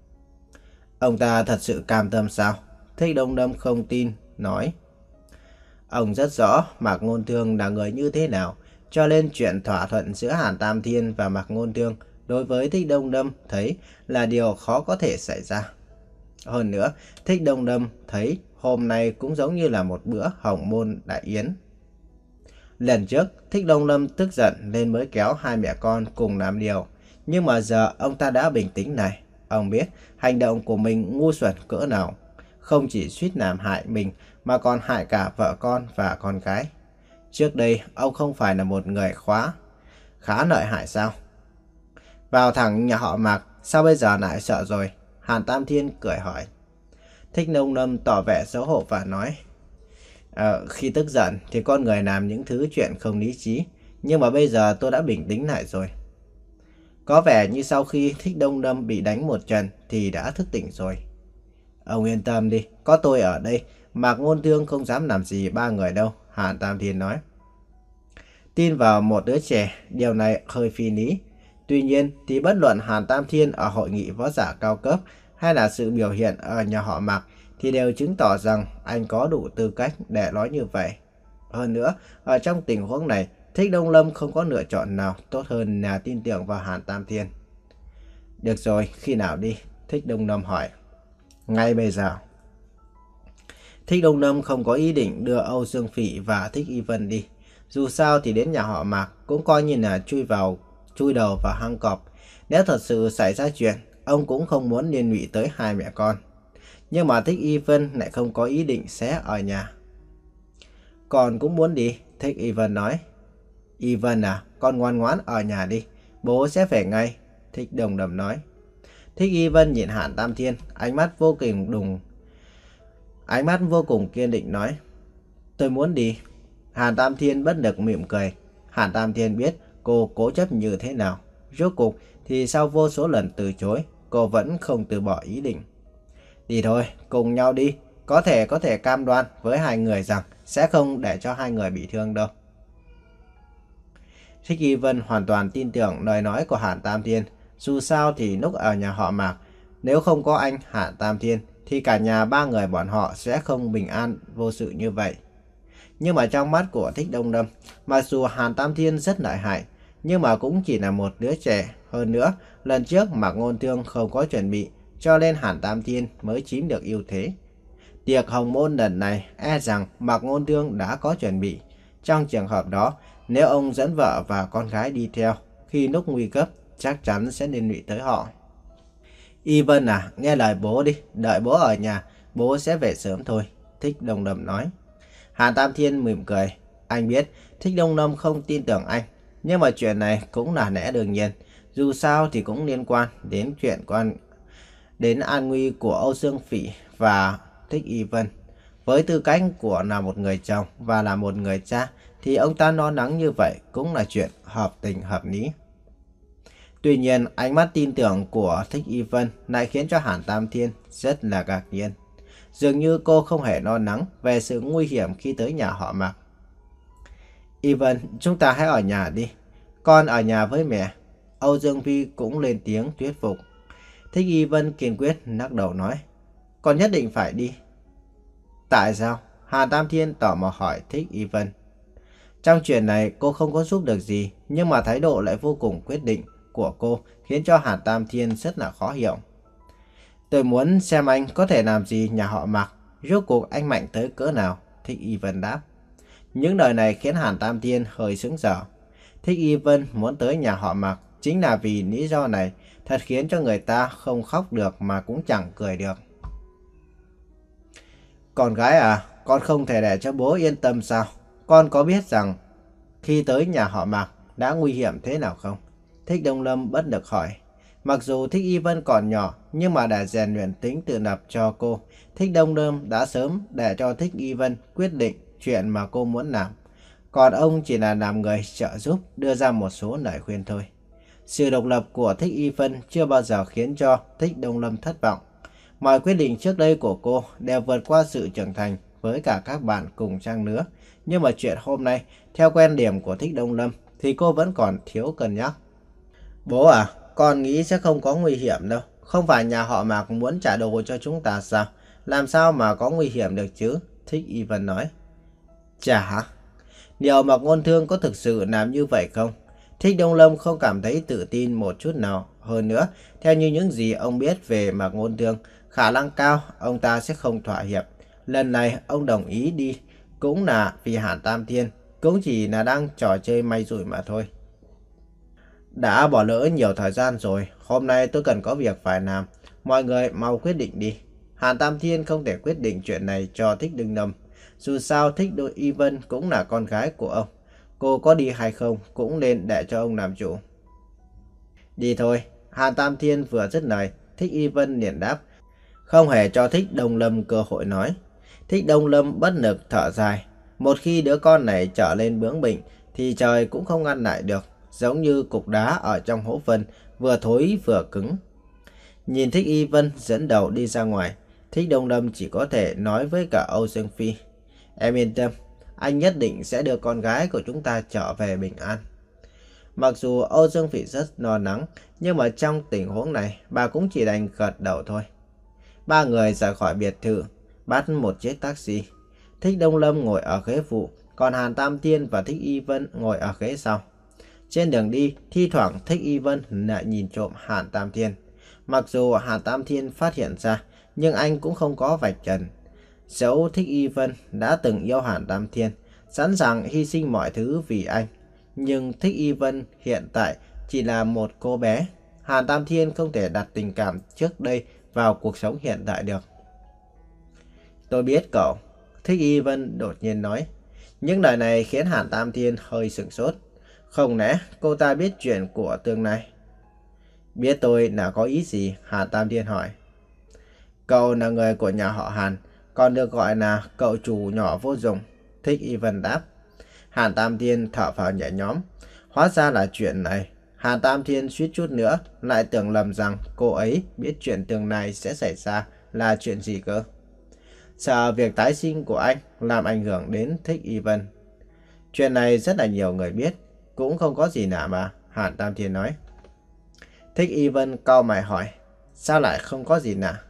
Ông ta thật sự cam tâm sao? Thích Đông Lâm không tin, nói. Ông rất rõ Mạc Ngôn Thương là người như thế nào, cho nên chuyện thỏa thuận giữa Hàn Tam Thiên và Mạc Ngôn Thương đối với Thích Đông Lâm thấy là điều khó có thể xảy ra. Hơn nữa, Thích Đông Lâm thấy hôm nay cũng giống như là một bữa hồng môn đại yến. Lần trước, Thích Đông Lâm tức giận nên mới kéo hai mẹ con cùng làm điều. Nhưng mà giờ ông ta đã bình tĩnh này. Ông biết hành động của mình ngu xuẩn cỡ nào. không chỉ suýt làm hại mình mà còn hại cả vợ con và con cái. Trước đây, ông không phải là một người khóa, khá lợi hại sao? Vào thẳng nhà họ Mạc, sao bây giờ lại sợ rồi? Hàn Tam Thiên cười hỏi. Thích Nông Lâm tỏ vẻ xấu hổ và nói. Ờ, khi tức giận thì con người làm những thứ chuyện không lý trí, nhưng mà bây giờ tôi đã bình tĩnh lại rồi. Có vẻ như sau khi Thích Đông Lâm bị đánh một trận thì đã thức tỉnh rồi. Ông yên tâm đi, có tôi ở đây, Mạc Ngôn Thương không dám làm gì ba người đâu, Hàn Tam Thiên nói. Tin vào một đứa trẻ, điều này hơi phi lý. Tuy nhiên thì bất luận Hàn Tam Thiên ở hội nghị võ giả cao cấp hay là sự biểu hiện ở nhà họ Mạc thì đều chứng tỏ rằng anh có đủ tư cách để nói như vậy. Hơn nữa, ở trong tình huống này, Thích Đông Lâm không có lựa chọn nào tốt hơn là tin tưởng vào Hàn Tam Thiên. Được rồi, khi nào đi? Thích Đông Lâm hỏi. Ngay bây giờ. Thích Đông Lâm không có ý định đưa Âu Dương Phỉ và Thích Y Vân đi. Dù sao thì đến nhà họ Mạc cũng coi như là chui vào, chui đầu vào hang cọp. Nếu thật sự xảy ra chuyện, ông cũng không muốn liên lụy tới hai mẹ con. Nhưng mà Thích Y Vân lại không có ý định sẽ ở nhà. Con cũng muốn đi, Thích Y Vân nói. Y Vân à, con ngoan ngoãn ở nhà đi, bố sẽ về ngay, Thích Đông Lâm nói. Thích Y Vân nhìn Hàn Tam Thiên, ánh mắt vô cùng đùng, ánh mắt vô cùng kiên định nói. Tôi muốn đi. Hàn Tam Thiên bất lực mỉm cười. Hàn Tam Thiên biết cô cố chấp như thế nào. Rốt cuộc thì sau vô số lần từ chối, cô vẫn không từ bỏ ý định. Đi thôi, cùng nhau đi. Có thể có thể cam đoan với hai người rằng sẽ không để cho hai người bị thương đâu. Thích Y Vân hoàn toàn tin tưởng lời nói của Hàn Tam Thiên. Dù sao thì lúc ở nhà họ Mạc, nếu không có anh Hàn Tam Thiên thì cả nhà ba người bọn họ sẽ không bình an vô sự như vậy. Nhưng mà trong mắt của Thích Đông Lâm, mặc dù Hàn Tam Thiên rất lợi hại, nhưng mà cũng chỉ là một đứa trẻ. Hơn nữa, lần trước Mạc Ngôn Thương không có chuẩn bị, cho nên Hàn Tam Thiên mới chiếm được ưu thế. Tiệc hồng môn lần này e rằng Mạc Ngôn Thương đã có chuẩn bị. Trong trường hợp đó, nếu ông dẫn vợ và con gái đi theo, khi lúc nguy cấp, chắc chắn sẽ liên lụy tới họ. Y Vân à, nghe lời bố đi, đợi bố ở nhà, bố sẽ về sớm thôi, Thích Đông Lâm nói. Hàn Tam Thiên mỉm cười, anh biết Thích Đông Lâm không tin tưởng anh, nhưng mà chuyện này cũng là lẽ đương nhiên, dù sao thì cũng liên quan đến chuyện quan đến an nguy của Âu Dương Phỉ và Thích Y Vân. Với tư cách của là một người chồng và là một người cha thì ông ta lo lắng như vậy cũng là chuyện hợp tình hợp lý. Tuy nhiên, ánh mắt tin tưởng của Thích Y Vân lại khiến cho Hàn Tam Thiên rất là ngạc nhiên. Dường như cô không hề lo lắng về sự nguy hiểm khi tới nhà họ Mạc. Y Vân, chúng ta hãy ở nhà đi. Con ở nhà với mẹ. Âu Dương Phi cũng lên tiếng thuyết phục. Thích Y Vân kiên quyết lắc đầu nói. Con nhất định phải đi. Tại sao? Hàn Tam Thiên tò mò hỏi Thích Y Vân. Trong chuyện này cô không có giúp được gì, nhưng mà thái độ lại vô cùng quyết định của cô khiến cho Hàn Tam Thiên rất là khó hiểu. Tôi muốn xem anh có thể làm gì nhà họ Mạc, rốt cuộc anh mạnh tới cỡ nào, Thích Y Vân đáp. Những lời này khiến Hàn Tam Thiên hơi sững sờ. Thích Y Vân muốn tới nhà họ Mạc chính là vì lý do này, thật khiến cho người ta không khóc được mà cũng chẳng cười được. Con gái à, con không thể để cho bố yên tâm sao? Con có biết rằng khi tới nhà họ Mạc đã nguy hiểm thế nào không? Thích Đông Lâm bất lực hỏi. Mặc dù Thích Y Vân còn nhỏ, nhưng mà để rèn luyện tính tự lập cho cô, Thích Đông Lâm đã sớm để cho Thích Y Vân quyết định chuyện mà cô muốn làm. Còn ông chỉ là làm người trợ giúp, đưa ra một số lời khuyên thôi. Sự độc lập của Thích Y Vân chưa bao giờ khiến cho Thích Đông Lâm thất vọng. Mọi quyết định trước đây của cô đều vượt qua sự trưởng thành với cả các bạn cùng trang lứa. Nhưng mà chuyện hôm nay, theo quan điểm của Thích Đông Lâm, thì cô vẫn còn thiếu cân nhắc. Bố à, con nghĩ sẽ không có nguy hiểm đâu. Không phải nhà họ Mạc muốn trả đồ cho chúng ta sao? Làm sao mà có nguy hiểm được chứ? Thích Y Vân nói. Chà hả? Điều Mạc Ngôn Thương có thực sự làm như vậy không? Thích Đông Lâm không cảm thấy tự tin một chút nào. Hơn nữa, theo như những gì ông biết về Mạc Ngôn Thương, khả năng cao ông ta sẽ không thỏa hiệp. Lần này ông đồng ý đi cũng là vì Hàn Tam Thiên, cũng chỉ là đang trò chơi may rủi mà thôi. Đã bỏ lỡ nhiều thời gian rồi, hôm nay tôi cần có việc phải làm. Mọi người mau quyết định đi. Hàn Tam Thiên không thể quyết định chuyện này cho Thích Đương Lâm. Dù sao Thích Đôi Y Vân cũng là con gái của ông. Cô có đi hay không cũng nên để cho ông làm chủ. Đi thôi. Hàn Tam Thiên vừa dứt lời, Thích Y Vân liền đáp, không hề cho Thích Đông Lâm cơ hội nói. Thích Đông Lâm bất lực thở dài. Một khi đứa con này trở lên bướng bỉnh thì trời cũng không ngăn lại được, giống như cục đá ở trong hố phân, vừa thối vừa cứng. Nhìn Thích Y Vân dẫn đầu đi ra ngoài, Thích Đông Lâm chỉ có thể nói với cả Âu Dương Phi, em yên tâm, anh nhất định sẽ đưa con gái của chúng ta trở về bình an. Mặc dù Âu Dương Phi rất lo lắng, nhưng mà trong tình huống này, bà cũng chỉ đành gật đầu thôi. Ba người rời khỏi biệt thự, bắt một chiếc taxi. Thích Đông Lâm ngồi ở ghế phụ, còn Hàn Tam Thiên và Thích Y Vân ngồi ở ghế sau. Trên đường đi, thi thoảng Thích Y Vân lại nhìn trộm Hàn Tam Thiên. Mặc dù Hàn Tam Thiên phát hiện ra, nhưng anh cũng không có vạch trần. Dẫu Thích Y Vân đã từng yêu Hàn Tam Thiên, sẵn sàng hy sinh mọi thứ vì anh. Nhưng Thích Y Vân hiện tại chỉ là một cô bé. Hàn Tam Thiên không thể đặt tình cảm trước đây vào cuộc sống hiện tại được. Tôi biết cậu, Thích Y Vân đột nhiên nói. Những lời này khiến Hàn Tam Thiên hơi sửng sốt. Không lẽ cô ta biết chuyện của tương lai? Biết tôi là có ý gì? Hàn Tam Thiên hỏi. Cậu là người của nhà họ Hàn, còn được gọi là cậu chủ nhỏ vô dụng. Thích Y Vân đáp. Hàn Tam Thiên thở phào nhẹ nhõm. Hóa ra là chuyện này. Hàn Tam Thiên suýt chút nữa lại tưởng lầm rằng cô ấy biết chuyện tương lai sẽ xảy ra là chuyện gì cơ. Sợ việc tái sinh của anh làm ảnh hưởng đến Thích Y Vân. Chuyện này rất là nhiều người biết, cũng không có gì lạ mà, Hàn Tam Thiên nói. Thích Y Vân cau mày hỏi, sao lại không có gì lạ?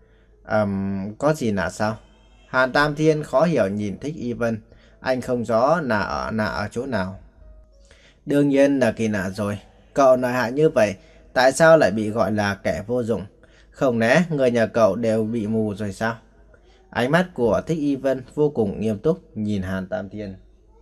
Um, có gì lạ sao? Hàn Tam Thiên khó hiểu nhìn Thích Y Vân, anh không rõ là ở, là ở chỗ nào. Đương nhiên là kỳ lạ rồi, cậu nói hại như vậy, tại sao lại bị gọi là kẻ vô dụng? Không lẽ người nhà cậu đều bị mù rồi sao? Ánh mắt của Thích Y Vân vô cùng nghiêm túc nhìn Hàn Tam Thiên.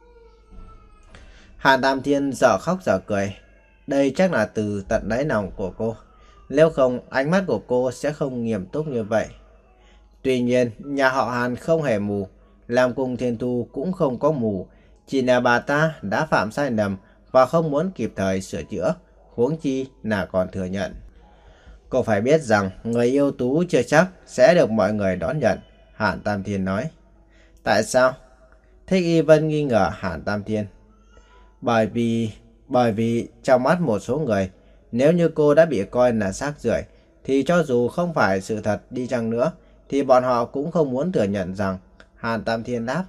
Hàn Tam Thiên dở khóc dở cười. Đây chắc là từ tận đáy lòng của cô. Nếu không, ánh mắt của cô sẽ không nghiêm túc như vậy. Tuy nhiên, nhà họ Hàn không hề mù. Lam Cung Thiên Thu cũng không có mù. Chỉ là bà ta đã phạm sai lầm và không muốn kịp thời sửa chữa. Huống chi là còn thừa nhận. Cô phải biết rằng người yêu tú chưa chắc sẽ được mọi người đón nhận, Hàn Tam Thiên nói. Tại sao? Thích Y Vân nghi ngờ Hàn Tam Thiên. Bởi vì, bởi vì trong mắt một số người, nếu như cô đã bị coi là xác rưởi, thì cho dù không phải sự thật đi chăng nữa, thì bọn họ cũng không muốn thừa nhận rằng. Hàn Tam Thiên đáp.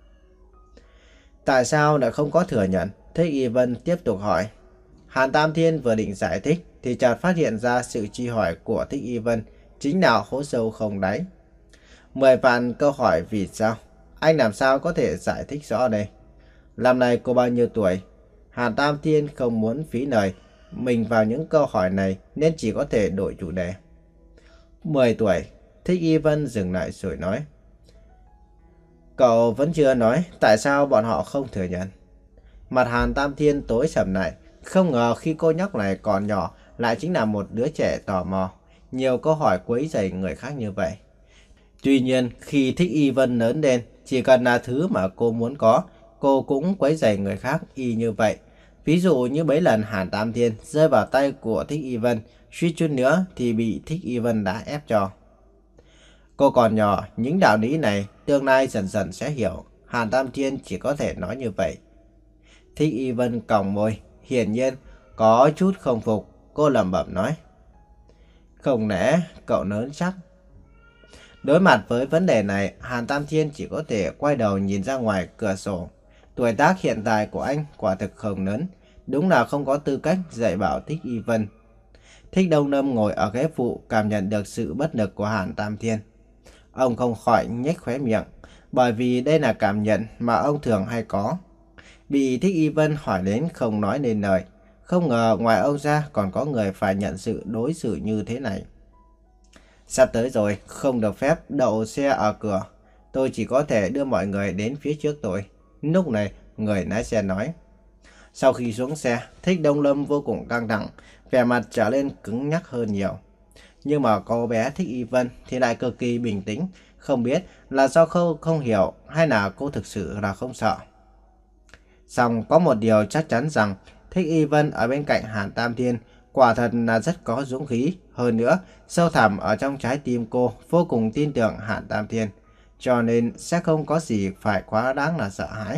Tại sao lại không có thừa nhận? Thích Y Vân tiếp tục hỏi. Hàn Tam Thiên vừa định giải thích, thì chợt phát hiện ra sự truy hỏi của Thích Y Vân chính là hố sâu không đáy. Mười vạn câu hỏi vì sao? Anh làm sao có thể giải thích rõ đây? Năm nay cô bao nhiêu tuổi? Hàn Tam Thiên không muốn phí lời mình vào những câu hỏi này nên chỉ có thể đổi chủ đề. Mười tuổi. Thích Y Vân dừng lại rồi nói. Cậu vẫn chưa nói tại sao bọn họ không thừa nhận. Mặt Hàn Tam Thiên tối sầm lại. Không ngờ khi cô nhóc này còn nhỏ lại chính là một đứa trẻ tò mò. Nhiều câu hỏi quấy rầy người khác như vậy. Tuy nhiên khi Thích Y Vân lớn lên, chỉ cần là thứ mà cô muốn có, cô cũng quấy rầy người khác y như vậy. Ví dụ như mấy lần Hàn Tam Thiên rơi vào tay của Thích Y Vân, suýt chút nữa thì bị Thích Y Vân đã ép cho. Cô còn nhỏ, những đạo lý này tương lai dần dần sẽ hiểu. Hàn Tam Thiên chỉ có thể nói như vậy. Thích Y Vân còng môi, hiển nhiên có chút không phục. Cô lẩm bẩm nói. Không lẽ cậu lớn chắc? Đối mặt với vấn đề này, Hàn Tam Thiên chỉ có thể quay đầu nhìn ra ngoài cửa sổ. Tuổi tác hiện tại của anh quả thực không lớn, đúng là không có tư cách dạy bảo Thích Y Vân. Thích Đông Lâm ngồi ở ghế phụ cảm nhận được sự bất lực của Hàn Tam Thiên. Ông không khỏi nhếch khóe miệng, bởi vì đây là cảm nhận mà ông thường hay có. Bị Thích Y Vân hỏi đến không nói nên lời, không ngờ ngoài ông ra còn có người phải nhận sự đối xử như thế này. Sắp tới rồi, không được phép đậu xe ở cửa. Tôi chỉ có thể đưa mọi người đến phía trước tôi. Lúc này, người lái xe nói. Sau khi xuống xe, Thích Đông Lâm vô cùng căng thẳng, vẻ mặt trở lên cứng nhắc hơn nhiều. Nhưng mà cô bé Thích Y Vân thì lại cực kỳ bình tĩnh, không biết là do cô không hiểu hay là cô thực sự là không sợ. Song có một điều chắc chắn rằng Thích Y Vân ở bên cạnh Hàn Tam Thiên quả thật là rất có dũng khí. Hơn nữa, sâu thẳm ở trong trái tim cô vô cùng tin tưởng Hàn Tam Thiên, cho nên sẽ không có gì phải quá đáng là sợ hãi.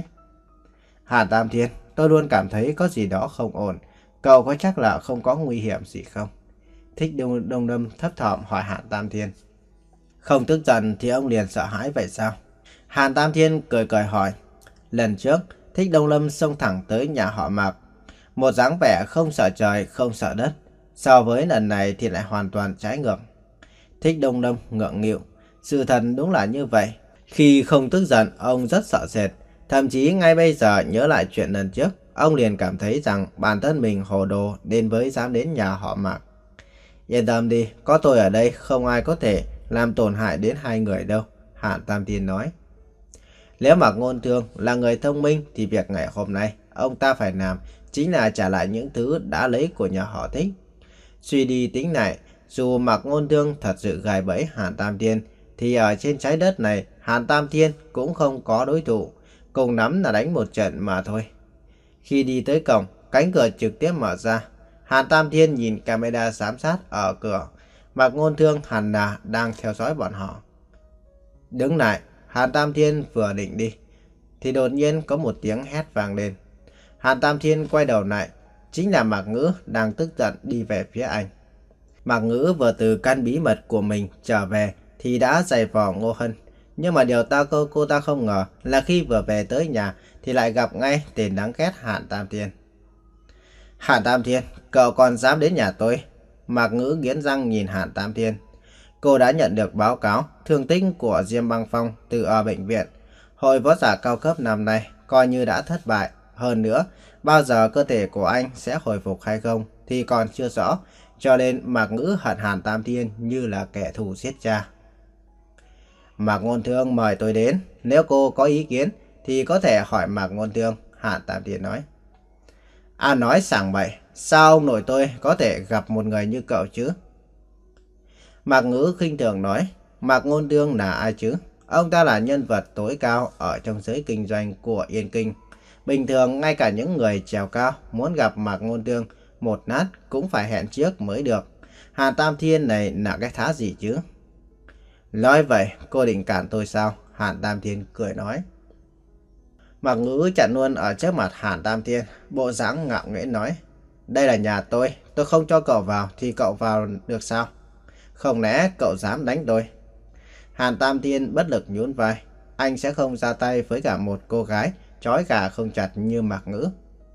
Hàn Tam Thiên, tôi luôn cảm thấy có gì đó không ổn. Cậu có chắc là không có nguy hiểm gì không? Thích Đông Đông Lâm thấp thỏm hỏi Hàn Tam Thiên. Không tức giận thì ông liền sợ hãi vậy sao? Hàn Tam Thiên cười cười hỏi. Lần trước, Thích Đông Lâm xông thẳng tới nhà họ Mạc. Một dáng vẻ không sợ trời, không sợ đất. So với lần này thì lại hoàn toàn trái ngược. Thích Đông Lâm ngượng nghịu. Sự thật đúng là như vậy. Khi không tức giận, ông rất sợ sệt. Thậm chí ngay bây giờ nhớ lại chuyện lần trước, ông liền cảm thấy rằng bản thân mình hồ đồ đến với dám đến nhà họ Mạc. Yên tâm đi, có tôi ở đây không ai có thể làm tổn hại đến hai người đâu, Hàn Tam Thiên nói. Nếu Mạc Ngôn Thương là người thông minh thì việc ngày hôm nay ông ta phải làm chính là trả lại những thứ đã lấy của nhà họ Thích. Suy đi tính lại, dù Mạc Ngôn Thương thật sự gài bẫy Hàn Tam Thiên thì ở trên trái đất này Hàn Tam Thiên cũng không có đối thủ, cùng lắm là đánh một trận mà thôi. Khi đi tới cổng, cánh cửa trực tiếp mở ra. Hàn Tam Thiên nhìn camera giám sát ở cửa. Mạc Ngôn Thương hẳn là đang theo dõi bọn họ. Đứng lại, Hàn Tam Thiên vừa định đi thì đột nhiên có một tiếng hét vang lên. Hàn Tam Thiên quay đầu lại, chính là Mạc Ngữ đang tức giận đi về phía anh. Mạc Ngữ vừa từ căn bí mật của mình trở về thì đã giày vò Ngô Hân. Nhưng mà điều ta cô cô ta không ngờ là khi vừa về tới nhà thì lại gặp ngay tên đáng ghét Hàn Tam Thiên. Hàn Tam Thiên, cậu còn dám đến nhà tôi? Mạc Ngữ nghiến răng nhìn Hàn Tam Thiên. Cô đã nhận được báo cáo thương tích của Diêm Băng Phong từ ở bệnh viện. Hội võ giả cao cấp năm nay coi như đã thất bại. Hơn nữa, bao giờ cơ thể của anh sẽ hồi phục hay không thì còn chưa rõ. Cho nên Mạc Ngữ hận Hàn Tam Thiên như là kẻ thù giết cha. Mạc Ngôn Thương mời tôi đến. Nếu cô có ý kiến thì có thể hỏi Mạc Ngôn Thương, Hàn Tam Thiên nói. À nói sảng bậy, sao ông nội tôi có thể gặp một người như cậu chứ? Mạc Ngữ khinh thường nói. Mạc Ngôn Thương là ai chứ? Ông ta là nhân vật tối cao ở trong giới kinh doanh của Yên Kinh. Bình thường ngay cả những người trèo cao muốn gặp Mạc Ngôn Thương một nát cũng phải hẹn trước mới được. Hàn Tam Thiên này là cái thá gì chứ? Nói vậy, cô định cản tôi sao? Hàn Tam Thiên cười nói. Mạc Ngữ chặn luôn ở trước mặt Hàn Tam Thiên, bộ dáng ngạo nghễ nói. Đây là nhà tôi, tôi không cho cậu vào thì cậu vào được sao? Không lẽ cậu dám đánh tôi? Hàn Tam Thiên bất lực nhún vai. Anh sẽ không ra tay với cả một cô gái trói gà không chặt như Mạc Ngữ.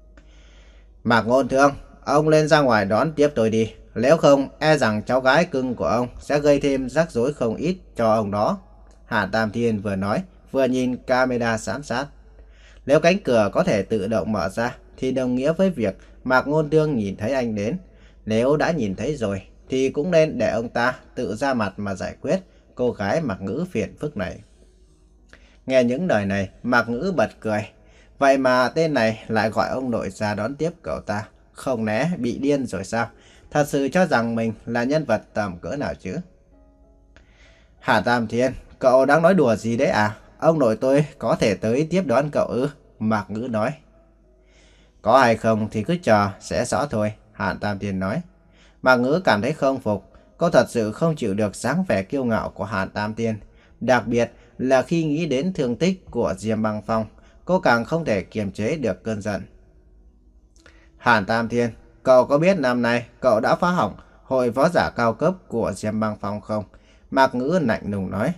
Mạc Ngôn Thương, ông lên ra ngoài đón tiếp tôi đi. Nếu không, e rằng cháu gái cưng của ông sẽ gây thêm rắc rối không ít cho ông đó. Hàn Tam Thiên vừa nói, vừa nhìn camera giám sát. Nếu cánh cửa có thể tự động mở ra, thì đồng nghĩa với việc Mạc Ngôn Thương nhìn thấy anh đến. Nếu đã nhìn thấy rồi, thì cũng nên để ông ta tự ra mặt mà giải quyết cô gái Mạc Ngữ phiền phức này. Nghe những lời này, Mạc Ngữ bật cười. Vậy mà tên này lại gọi ông nội ra đón tiếp cậu ta. Không lẽ bị điên rồi sao? Thật sự cho rằng mình là nhân vật tầm cỡ nào chứ? Hà Tam Thiên, cậu đang nói đùa gì đấy à? Ông nội tôi có thể tới tiếp đón cậu ư? Mạc Ngữ nói. Có hay không thì cứ chờ, sẽ rõ thôi, Hàn Tam Thiên nói. Mạc Ngữ cảm thấy không phục. Cô thật sự không chịu được dáng vẻ kiêu ngạo của Hàn Tam Thiên. Đặc biệt là khi nghĩ đến thương tích của Diêm Băng Phong, cô càng không thể kiềm chế được cơn giận. Hàn Tam Thiên, cậu có biết năm nay cậu đã phá hỏng hội võ giả cao cấp của Diêm Băng Phong không? Mạc Ngữ lạnh lùng nói.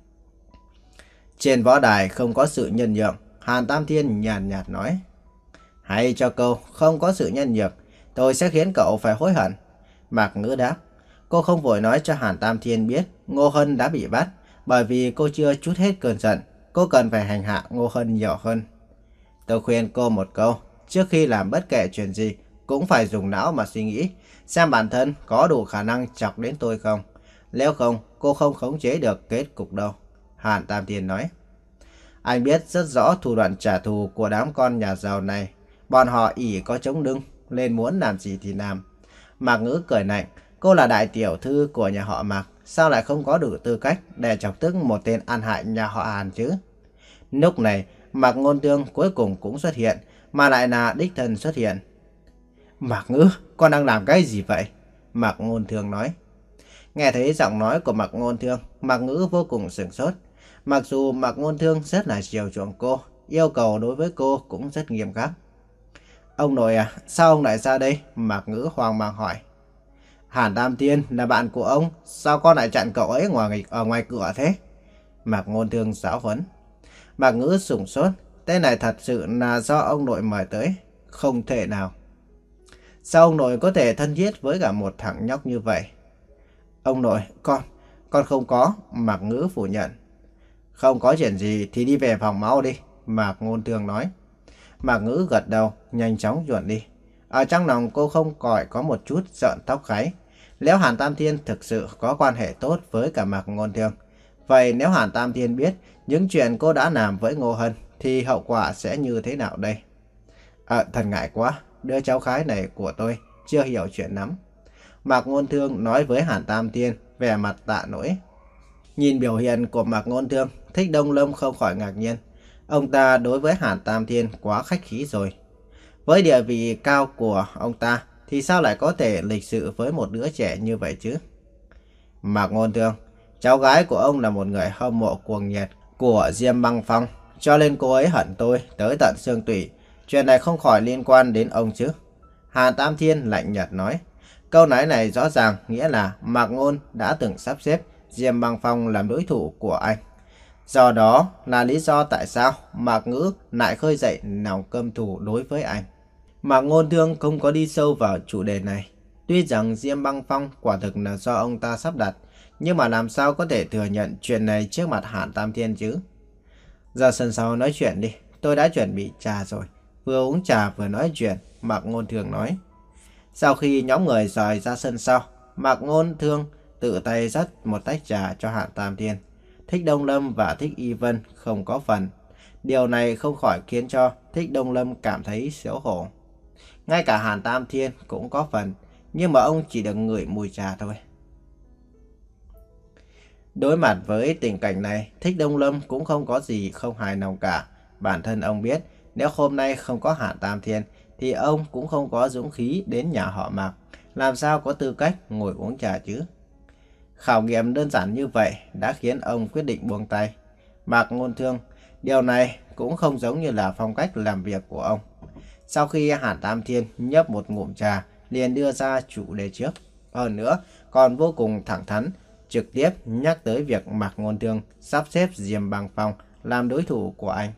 Trên võ đài không có sự nhân nhượng, Hàn Tam Thiên nhàn nhạt nói. Hay cho câu không có sự nhân nhượng, tôi sẽ khiến cậu phải hối hận. Mạc Ngữ đáp. Cô không vội nói cho Hàn Tam Thiên biết Ngô Hân đã bị bắt, bởi vì cô chưa trút hết cơn giận. Cô cần phải hành hạ Ngô Hân nhiều hơn. Tôi khuyên cô một câu, trước khi làm bất kể chuyện gì cũng phải dùng não mà suy nghĩ, xem bản thân có đủ khả năng chọc đến tôi không. Nếu không, cô không khống chế được kết cục đâu, Hàn Tam Thiên nói. Anh biết rất rõ thủ đoạn trả thù của đám con nhà giàu này. Bọn họ ỷ có chống lưng, nên muốn làm gì thì làm. Mạc Ngữ cười lạnh, Cô là đại tiểu thư của nhà họ Mạc, sao lại không có đủ tư cách để chọc tức một tên ăn hại nhà họ Hàn chứ? Lúc này, Mạc Ngôn Thương cuối cùng cũng xuất hiện, mà lại là đích thân xuất hiện. Mạc Ngữ, con đang làm cái gì vậy? Mạc Ngôn Thương nói. Nghe thấy giọng nói của Mạc Ngôn Thương, Mạc Ngữ vô cùng sửng sốt. Mặc dù Mạc Ngôn Thương rất là chiều chuộng cô, yêu cầu đối với cô cũng rất nghiêm khắc. Ông nội à, sao ông lại ra đây? Mạc Ngữ hoang mang hỏi. Hàn Tam Thiên là bạn của ông, sao con lại chặn cậu ấy ngoài ở ngoài cửa thế? Mạc Ngôn Thương giáo huấn. Mạc Ngữ sửng sốt, tên này thật sự là do ông nội mời tới, không thể nào. Sao ông nội có thể thân thiết với cả một thằng nhóc như vậy? Ông nội, con, con không có, Mạc Ngữ phủ nhận. Không có chuyện gì thì đi về phòng mau đi, Mạc Ngôn Thương nói. Mạc Ngữ gật đầu, nhanh chóng chuẩn đi. Ở trong lòng cô không khỏi có một chút giận tóc gáy. Nếu Hàn Tam Thiên thực sự có quan hệ tốt với cả Mạc Ngôn Thương, vậy nếu Hàn Tam Thiên biết những chuyện cô đã làm với Ngô Hân thì hậu quả sẽ như thế nào đây? À, thật ngại quá, đứa cháu gái này của tôi chưa hiểu chuyện lắm. Mạc Ngôn Thương nói với Hàn Tam Thiên, vẻ mặt tạ lỗi. Nhìn biểu hiện của Mạc Ngôn Thương, Thích Đông Lâm không khỏi ngạc nhiên. Ông ta đối với Hàn Tam Thiên quá khách khí rồi. Với địa vị cao của ông ta thì sao lại có thể lịch sự với một đứa trẻ như vậy chứ? Mạc Ngôn Thương, cháu gái của ông là một người hâm mộ cuồng nhiệt của Diêm Băng Phong, cho nên cô ấy hận tôi tới tận xương tủy. Chuyện này không khỏi liên quan đến ông chứ? Hàn Tam Thiên lạnh nhạt nói. Câu nói này rõ ràng nghĩa là Mạc Ngôn đã từng sắp xếp Diêm Băng Phong làm đối thủ của anh. Do đó là lý do tại sao Mạc Ngữ lại khơi dậy lòng căm thù đối với anh. Mạc Ngôn Thương không có đi sâu vào chủ đề này. Tuy rằng Diêm Băng Phong quả thực là do ông ta sắp đặt, nhưng mà làm sao có thể thừa nhận chuyện này trước mặt Hàn Tam Thiên chứ? Ra sân sau nói chuyện đi, tôi đã chuẩn bị trà rồi. Vừa uống trà vừa nói chuyện, Mạc Ngôn Thương nói. Sau khi nhóm người rời ra sân sau, Mạc Ngôn Thương tự tay dắt một tách trà cho Hàn Tam Thiên. Thích Đông Lâm và Thích Y Vân không có phần. Điều này không khỏi khiến cho Thích Đông Lâm cảm thấy xấu hổ. Ngay cả Hàn Tam Thiên cũng có phần, nhưng mà ông chỉ được ngửi mùi trà thôi. Đối mặt với tình cảnh này, Thích Đông Lâm cũng không có gì không hài lòng cả. Bản thân ông biết, nếu hôm nay không có Hàn Tam Thiên, thì ông cũng không có dũng khí đến nhà họ Mạc. Làm sao có tư cách ngồi uống trà chứ? Khảo nghiệm đơn giản như vậy đã khiến ông quyết định buông tay. Mạc Ngôn Thương, điều này cũng không giống như là phong cách làm việc của ông. Sau khi Hàn Tam Thiên nhấp một ngụm trà, liền đưa ra chủ đề trước. Hơn nữa, còn vô cùng thẳng thắn, trực tiếp nhắc tới việc Mạc Ngôn Thương sắp xếp Diêm Băng Phong làm đối thủ của anh.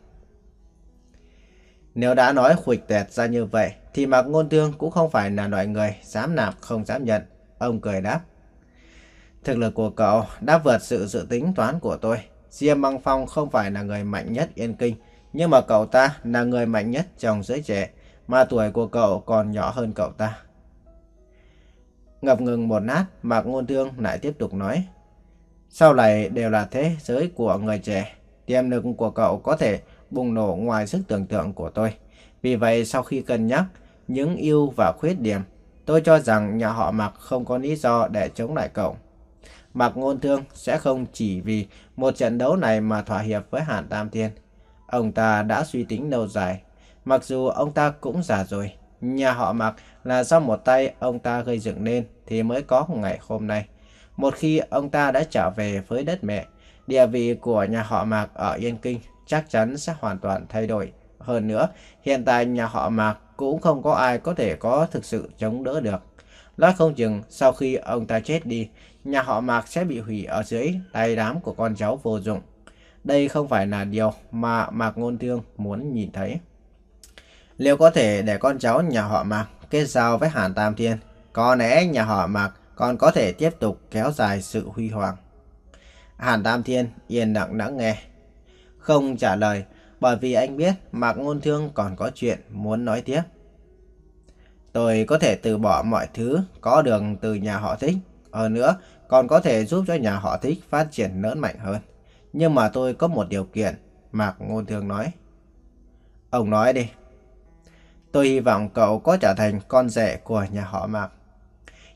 Nếu đã nói khuỵch tuệt ra như vậy, thì Mạc Ngôn Thương cũng không phải là loại người dám nạp không dám nhận. Ông cười đáp. Thực lực của cậu đã vượt sự dự tính toán của tôi. Diêm Băng Phong không phải là người mạnh nhất Yên Kinh, nhưng mà cậu ta là người mạnh nhất trong giới trẻ, mà tuổi của cậu còn nhỏ hơn cậu ta. Ngập ngừng một lát, Mạc Ngôn Thương lại tiếp tục nói. Sau này đều là thế giới của người trẻ, tiềm lực của cậu có thể bùng nổ ngoài sức tưởng tượng của tôi. Vì vậy sau khi cân nhắc những ưu và khuyết điểm, tôi cho rằng nhà họ Mạc không có lý do để chống lại cậu. Mạc Ngôn Thương sẽ không chỉ vì một trận đấu này mà thỏa hiệp với Hàn Tam Thiên. Ông ta đã suy tính lâu dài. Mặc dù ông ta cũng già rồi, nhà họ Mạc là do một tay ông ta gây dựng nên thì mới có ngày hôm nay. Một khi ông ta đã trở về với đất mẹ, địa vị của nhà họ Mạc ở Yên Kinh chắc chắn sẽ hoàn toàn thay đổi. Hơn nữa, hiện tại nhà họ Mạc cũng không có ai có thể có thực sự chống đỡ được. Nói không chừng sau khi ông ta chết đi, nhà họ Mạc sẽ bị hủy ở dưới tay đám của con cháu vô dụng. Đây không phải là điều mà Mạc Ngôn Thương muốn nhìn thấy. Liệu có thể để con cháu nhà họ Mạc kết giao với Hàn Tam Thiên, có lẽ nhà họ Mạc còn có thể tiếp tục kéo dài sự huy hoàng. Hàn Tam Thiên yên lặng lắng nghe, không trả lời, bởi vì anh biết Mạc Ngôn Thương còn có chuyện muốn nói tiếp. Tôi có thể từ bỏ mọi thứ có được từ nhà họ Thích, hơn nữa còn có thể giúp cho nhà họ Thích phát triển lớn mạnh hơn. Nhưng mà tôi có một điều kiện, Mạc Ngôn Thương nói. Ông nói đi. Tôi hy vọng cậu có trở thành con rể của nhà họ Mạc.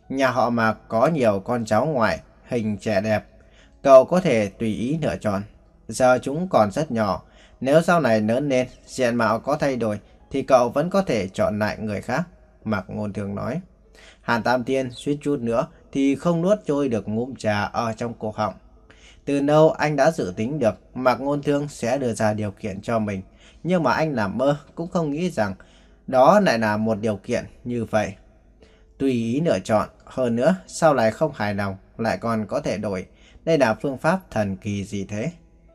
Nhà họ Mạc có nhiều con cháu ngoại, hình trẻ đẹp. Cậu có thể tùy ý lựa chọn. Giờ chúng còn rất nhỏ. Nếu sau này lớn lên, diện mạo có thay đổi, thì cậu vẫn có thể chọn lại người khác. Mạc Ngôn Thương nói. Hàn Tam Thiên suýt chút nữa thì không nuốt trôi được ngụm trà ở trong cổ họng. Từ lâu anh đã dự tính được Mạc Ngôn Thương sẽ đưa ra điều kiện cho mình. Nhưng mà anh nằm mơ cũng không nghĩ rằng đó lại là một điều kiện như vậy. Tùy ý lựa chọn, hơn nữa sau này không hài lòng lại còn có thể đổi. Đây là phương pháp thần kỳ gì thế?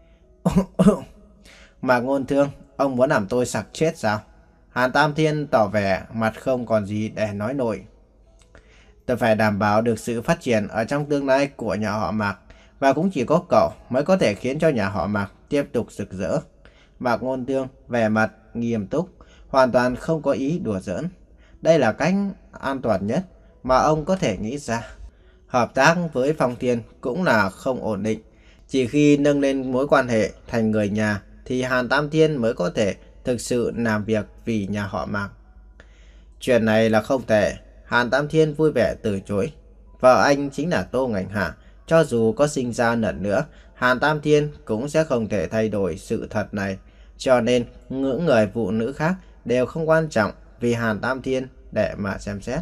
Mạc Ngôn Thương, ông muốn làm tôi sặc chết sao? Hàn Tam Thiên tỏ vẻ mặt không còn gì để nói nổi. Tôi phải đảm bảo được sự phát triển ở trong tương lai của nhà họ Mạc. Và cũng chỉ có cậu mới có thể khiến cho nhà họ Mạc tiếp tục rực rỡ. Mạc Ngôn Thương vẻ mặt nghiêm túc, hoàn toàn không có ý đùa giỡn. Đây là cách an toàn nhất mà ông có thể nghĩ ra. Hợp tác với Phong Thiên cũng là không ổn định. Chỉ khi nâng lên mối quan hệ thành người nhà thì Hàn Tam Thiên mới có thể thực sự làm việc vì nhà họ Mạc. Chuyện này là không tệ. Hàn Tam Thiên vui vẻ từ chối. Vợ anh chính là Tô Ngạnh Hạ. Cho dù có sinh ra lần nữa, Hàn Tam Thiên cũng sẽ không thể thay đổi sự thật này. Cho nên, những người phụ nữ khác đều không quan trọng vì Hàn Tam Thiên để mà xem xét.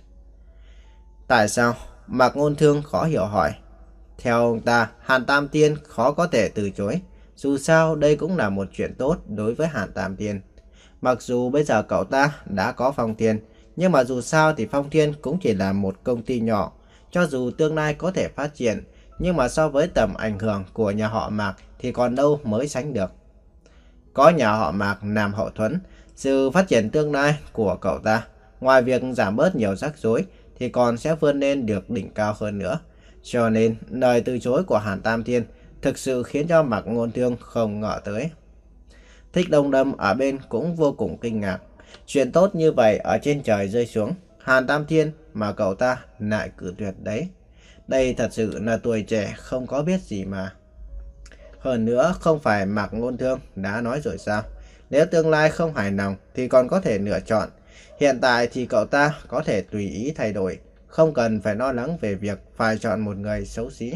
Tại sao? Mạc Ngôn Thương khó hiểu hỏi. Theo ông ta, Hàn Tam Thiên khó có thể từ chối. Dù sao, đây cũng là một chuyện tốt đối với Hàn Tam Thiên. Mặc dù bây giờ cậu ta đã có Phong Thiên, nhưng mà dù sao thì Phong Thiên cũng chỉ là một công ty nhỏ. Cho dù tương lai có thể phát triển, nhưng mà so với tầm ảnh hưởng của nhà họ Mạc thì còn đâu mới sánh được. Có nhà họ Mạc làm hậu thuẫn, sự phát triển tương lai của cậu ta, ngoài việc giảm bớt nhiều rắc rối, thì còn sẽ vươn lên được đỉnh cao hơn nữa. Cho nên, lời từ chối của Hàn Tam Thiên thực sự khiến cho Mạc Ngôn Thương không ngờ tới. Thích Đông Lâm ở bên cũng vô cùng kinh ngạc. Chuyện tốt như vậy ở trên trời rơi xuống, Hàn Tam Thiên mà cậu ta lại cự tuyệt đấy. Đây thật sự là tuổi trẻ không có biết gì mà. Hơn nữa không phải Mạc Ngôn Thương đã nói rồi sao? Nếu tương lai không hài lòng thì còn có thể lựa chọn. Hiện tại thì cậu ta có thể tùy ý thay đổi, không cần phải lo lắng về việc phải chọn một người xấu xí.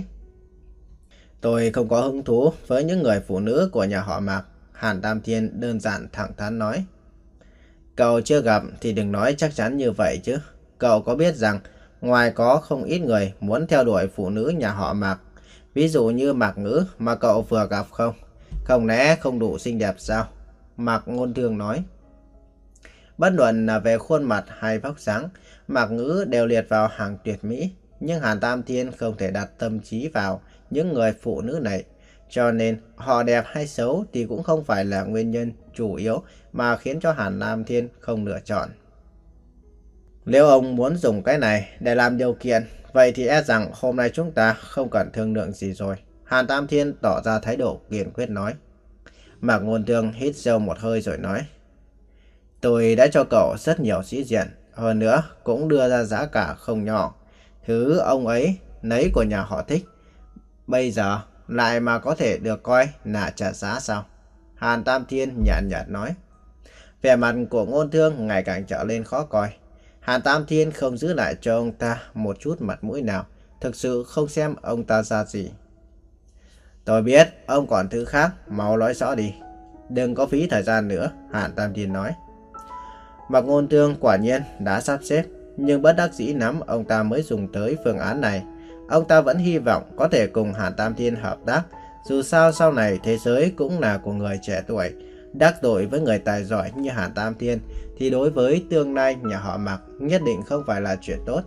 Tôi không có hứng thú với những người phụ nữ của nhà họ Mạc. Hàn Tam Thiên đơn giản thẳng thắn nói. Cậu chưa gặp thì đừng nói chắc chắn như vậy chứ. Cậu có biết rằng ngoài có không ít người muốn theo đuổi phụ nữ nhà họ Mạc, ví dụ như Mạc Ngữ mà cậu vừa gặp không? Không lẽ không đủ xinh đẹp sao? Mạc Ngôn Thương nói. Bất luận là về khuôn mặt hay vóc dáng, Mạc Ngữ đều liệt vào hàng tuyệt mỹ. Nhưng Hàn Tam Thiên không thể đặt tâm trí vào những người phụ nữ này. Cho nên họ đẹp hay xấu thì cũng không phải là nguyên nhân chủ yếu mà khiến cho Hàn Tam Thiên không lựa chọn. Nếu ông muốn dùng cái này để làm điều kiện, vậy thì e rằng hôm nay chúng ta không cần thương lượng gì rồi. Hàn Tam Thiên tỏ ra thái độ kiên quyết nói. Mạc Ngôn Thương hít sâu một hơi rồi nói. Tôi đã cho cậu rất nhiều sĩ diện, hơn nữa cũng đưa ra giá cả không nhỏ. Thứ ông ấy lấy của nhà họ Thích, bây giờ lại mà có thể được coi là trả giá sao? Hàn Tam Thiên nhàn nhạt nói. Vẻ mặt của Ngôn Thương ngày càng trở lên khó coi. Hàn Tam Thiên không giữ lại cho ông ta một chút mặt mũi nào, thực sự không xem ông ta ra gì. Tôi biết ông còn thứ khác, mau nói rõ đi. Đừng có phí thời gian nữa, Hàn Tam Thiên nói. Mạc Ngôn Thương quả nhiên đã sắp xếp, nhưng bất đắc dĩ lắm ông ta mới dùng tới phương án này. Ông ta vẫn hy vọng có thể cùng Hàn Tam Thiên hợp tác. Dù sao sau này thế giới cũng là của người trẻ tuổi. Đắc tội với người tài giỏi như Hàn Tam Thiên thì đối với tương lai nhà họ Mạc nhất định không phải là chuyện tốt.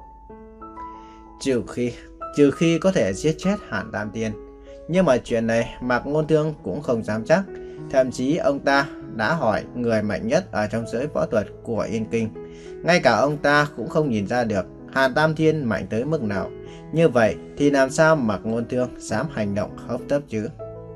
Trừ khi, trừ khi có thể giết chết Hàn Tam Thiên. Nhưng mà chuyện này Mạc Ngôn Thương cũng không dám chắc. Thậm chí ông ta đã hỏi người mạnh nhất ở trong giới võ thuật của Yên Kinh. Ngay cả ông ta cũng không nhìn ra được Hàn Tam Thiên mạnh tới mức nào. Như vậy thì làm sao Mạc Ngôn Thương dám hành động hấp tấp chứ?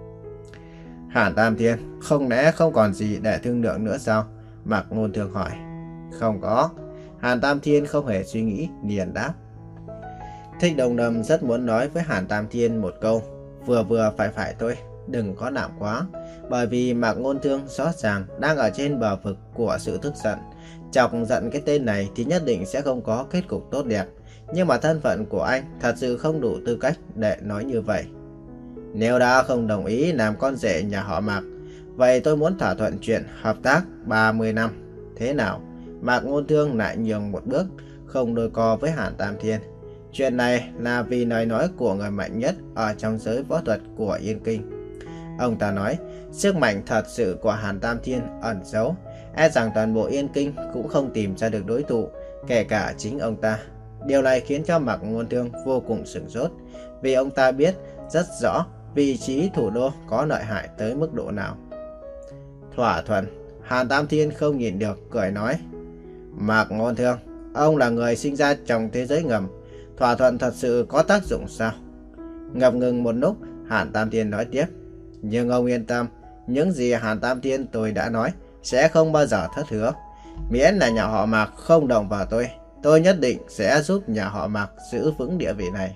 Hàn Tam Thiên, không lẽ không còn gì để thương lượng nữa sao? Mạc Ngôn Thương hỏi. Không có. Hàn Tam Thiên không hề suy nghĩ, liền đáp. Thích Đông Lâm rất muốn nói với Hàn Tam Thiên một câu. Vừa vừa phải phải thôi, đừng có làm quá. Bởi vì Mạc Ngôn Thương rõ ràng đang ở trên bờ vực của sự tức giận. Chọc giận cái tên này thì nhất định sẽ không có kết cục tốt đẹp. nhưng mà thân phận của anh thật sự không đủ tư cách để nói như vậy. Nếu đã không đồng ý làm con rể nhà họ Mạc, vậy tôi muốn thỏa thuận chuyện hợp tác ba mươi năm. Thế nào? Mạc Ngôn Thương lại nhường một bước, không đôi co với Hàn Tam Thiên. Chuyện này là vì lời nói của người mạnh nhất ở trong giới võ thuật của Yên Kinh. Ông ta nói, sức mạnh thật sự của Hàn Tam Thiên ẩn giấu, e rằng toàn bộ Yên Kinh cũng không tìm ra được đối thủ, kể cả chính ông ta. Điều này khiến cho Mạc Ngôn Thương vô cùng sửng sốt, vì ông ta biết rất rõ vị trí thủ đô có lợi hại tới mức độ nào. Thỏa thuận. Hàn Tam Thiên không nhịn được cười nói, Mạc Ngôn Thương, ông là người sinh ra trong thế giới ngầm, thỏa thuận thật sự có tác dụng sao? Ngập ngừng một lúc, Hàn Tam Thiên nói tiếp, nhưng ông yên tâm, những gì Hàn Tam Thiên tôi đã nói sẽ không bao giờ thất hứa. Miễn là nhà họ Mạc không động vào tôi, tôi nhất định sẽ giúp nhà họ Mạc giữ vững địa vị này.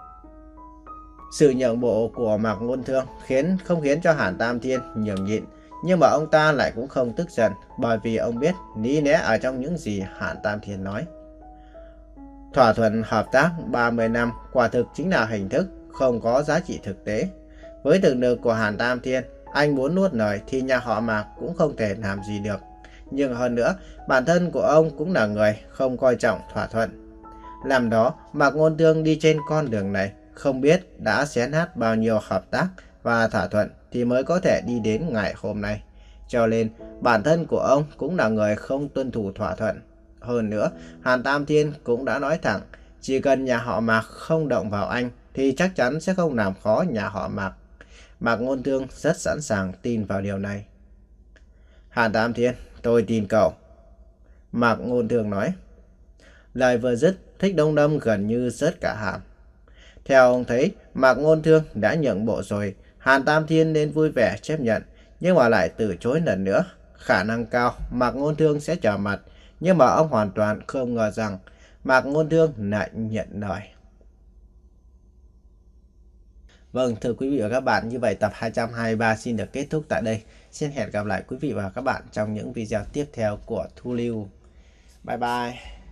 Sự nhượng bộ của Mạc Ngôn Thương khiến không khiến cho Hàn Tam Thiên nhường nhịn, nhưng mà ông ta lại cũng không tức giận, bởi vì ông biết lý lẽ ở trong những gì Hàn Tam Thiên nói. Thỏa thuận hợp tác ba mươi năm quả thực chính là hình thức, không có giá trị thực tế. Với thực lực của Hàn Tam Thiên, anh muốn nuốt lời thì nhà họ Mạc cũng không thể làm gì được. Nhưng hơn nữa, bản thân của ông cũng là người không coi trọng thỏa thuận. Làm đó, Mạc Ngôn Thương đi trên con đường này, không biết đã xé nát bao nhiêu hợp tác và thỏa thuận thì mới có thể đi đến ngày hôm nay. Cho nên, bản thân của ông cũng là người không tuân thủ thỏa thuận. Hơn nữa, Hàn Tam Thiên cũng đã nói thẳng, chỉ cần nhà họ Mạc không động vào anh thì chắc chắn sẽ không làm khó nhà họ Mạc. Mạc Ngôn Thương rất sẵn sàng tin vào điều này. Hàn Tam Thiên, tôi tin cậu. Mạc Ngôn Thương nói. Lời vừa dứt, Thích Đông Lâm gần như rớt cả hàm. Theo ông thấy, Mạc Ngôn Thương đã nhượng bộ rồi, Hàn Tam Thiên nên vui vẻ chấp nhận, nhưng mà lại từ chối lần nữa. Khả năng cao, Mạc Ngôn Thương sẽ trở mặt, nhưng mà ông hoàn toàn không ngờ rằng Mạc Ngôn Thương lại nhận lời. Vâng, thưa quý vị và các bạn, như vậy tập hai trăm hai mươi ba xin được kết thúc tại đây. Xin hẹn gặp lại quý vị và các bạn trong những video tiếp theo của Thu Lưu. Bye bye.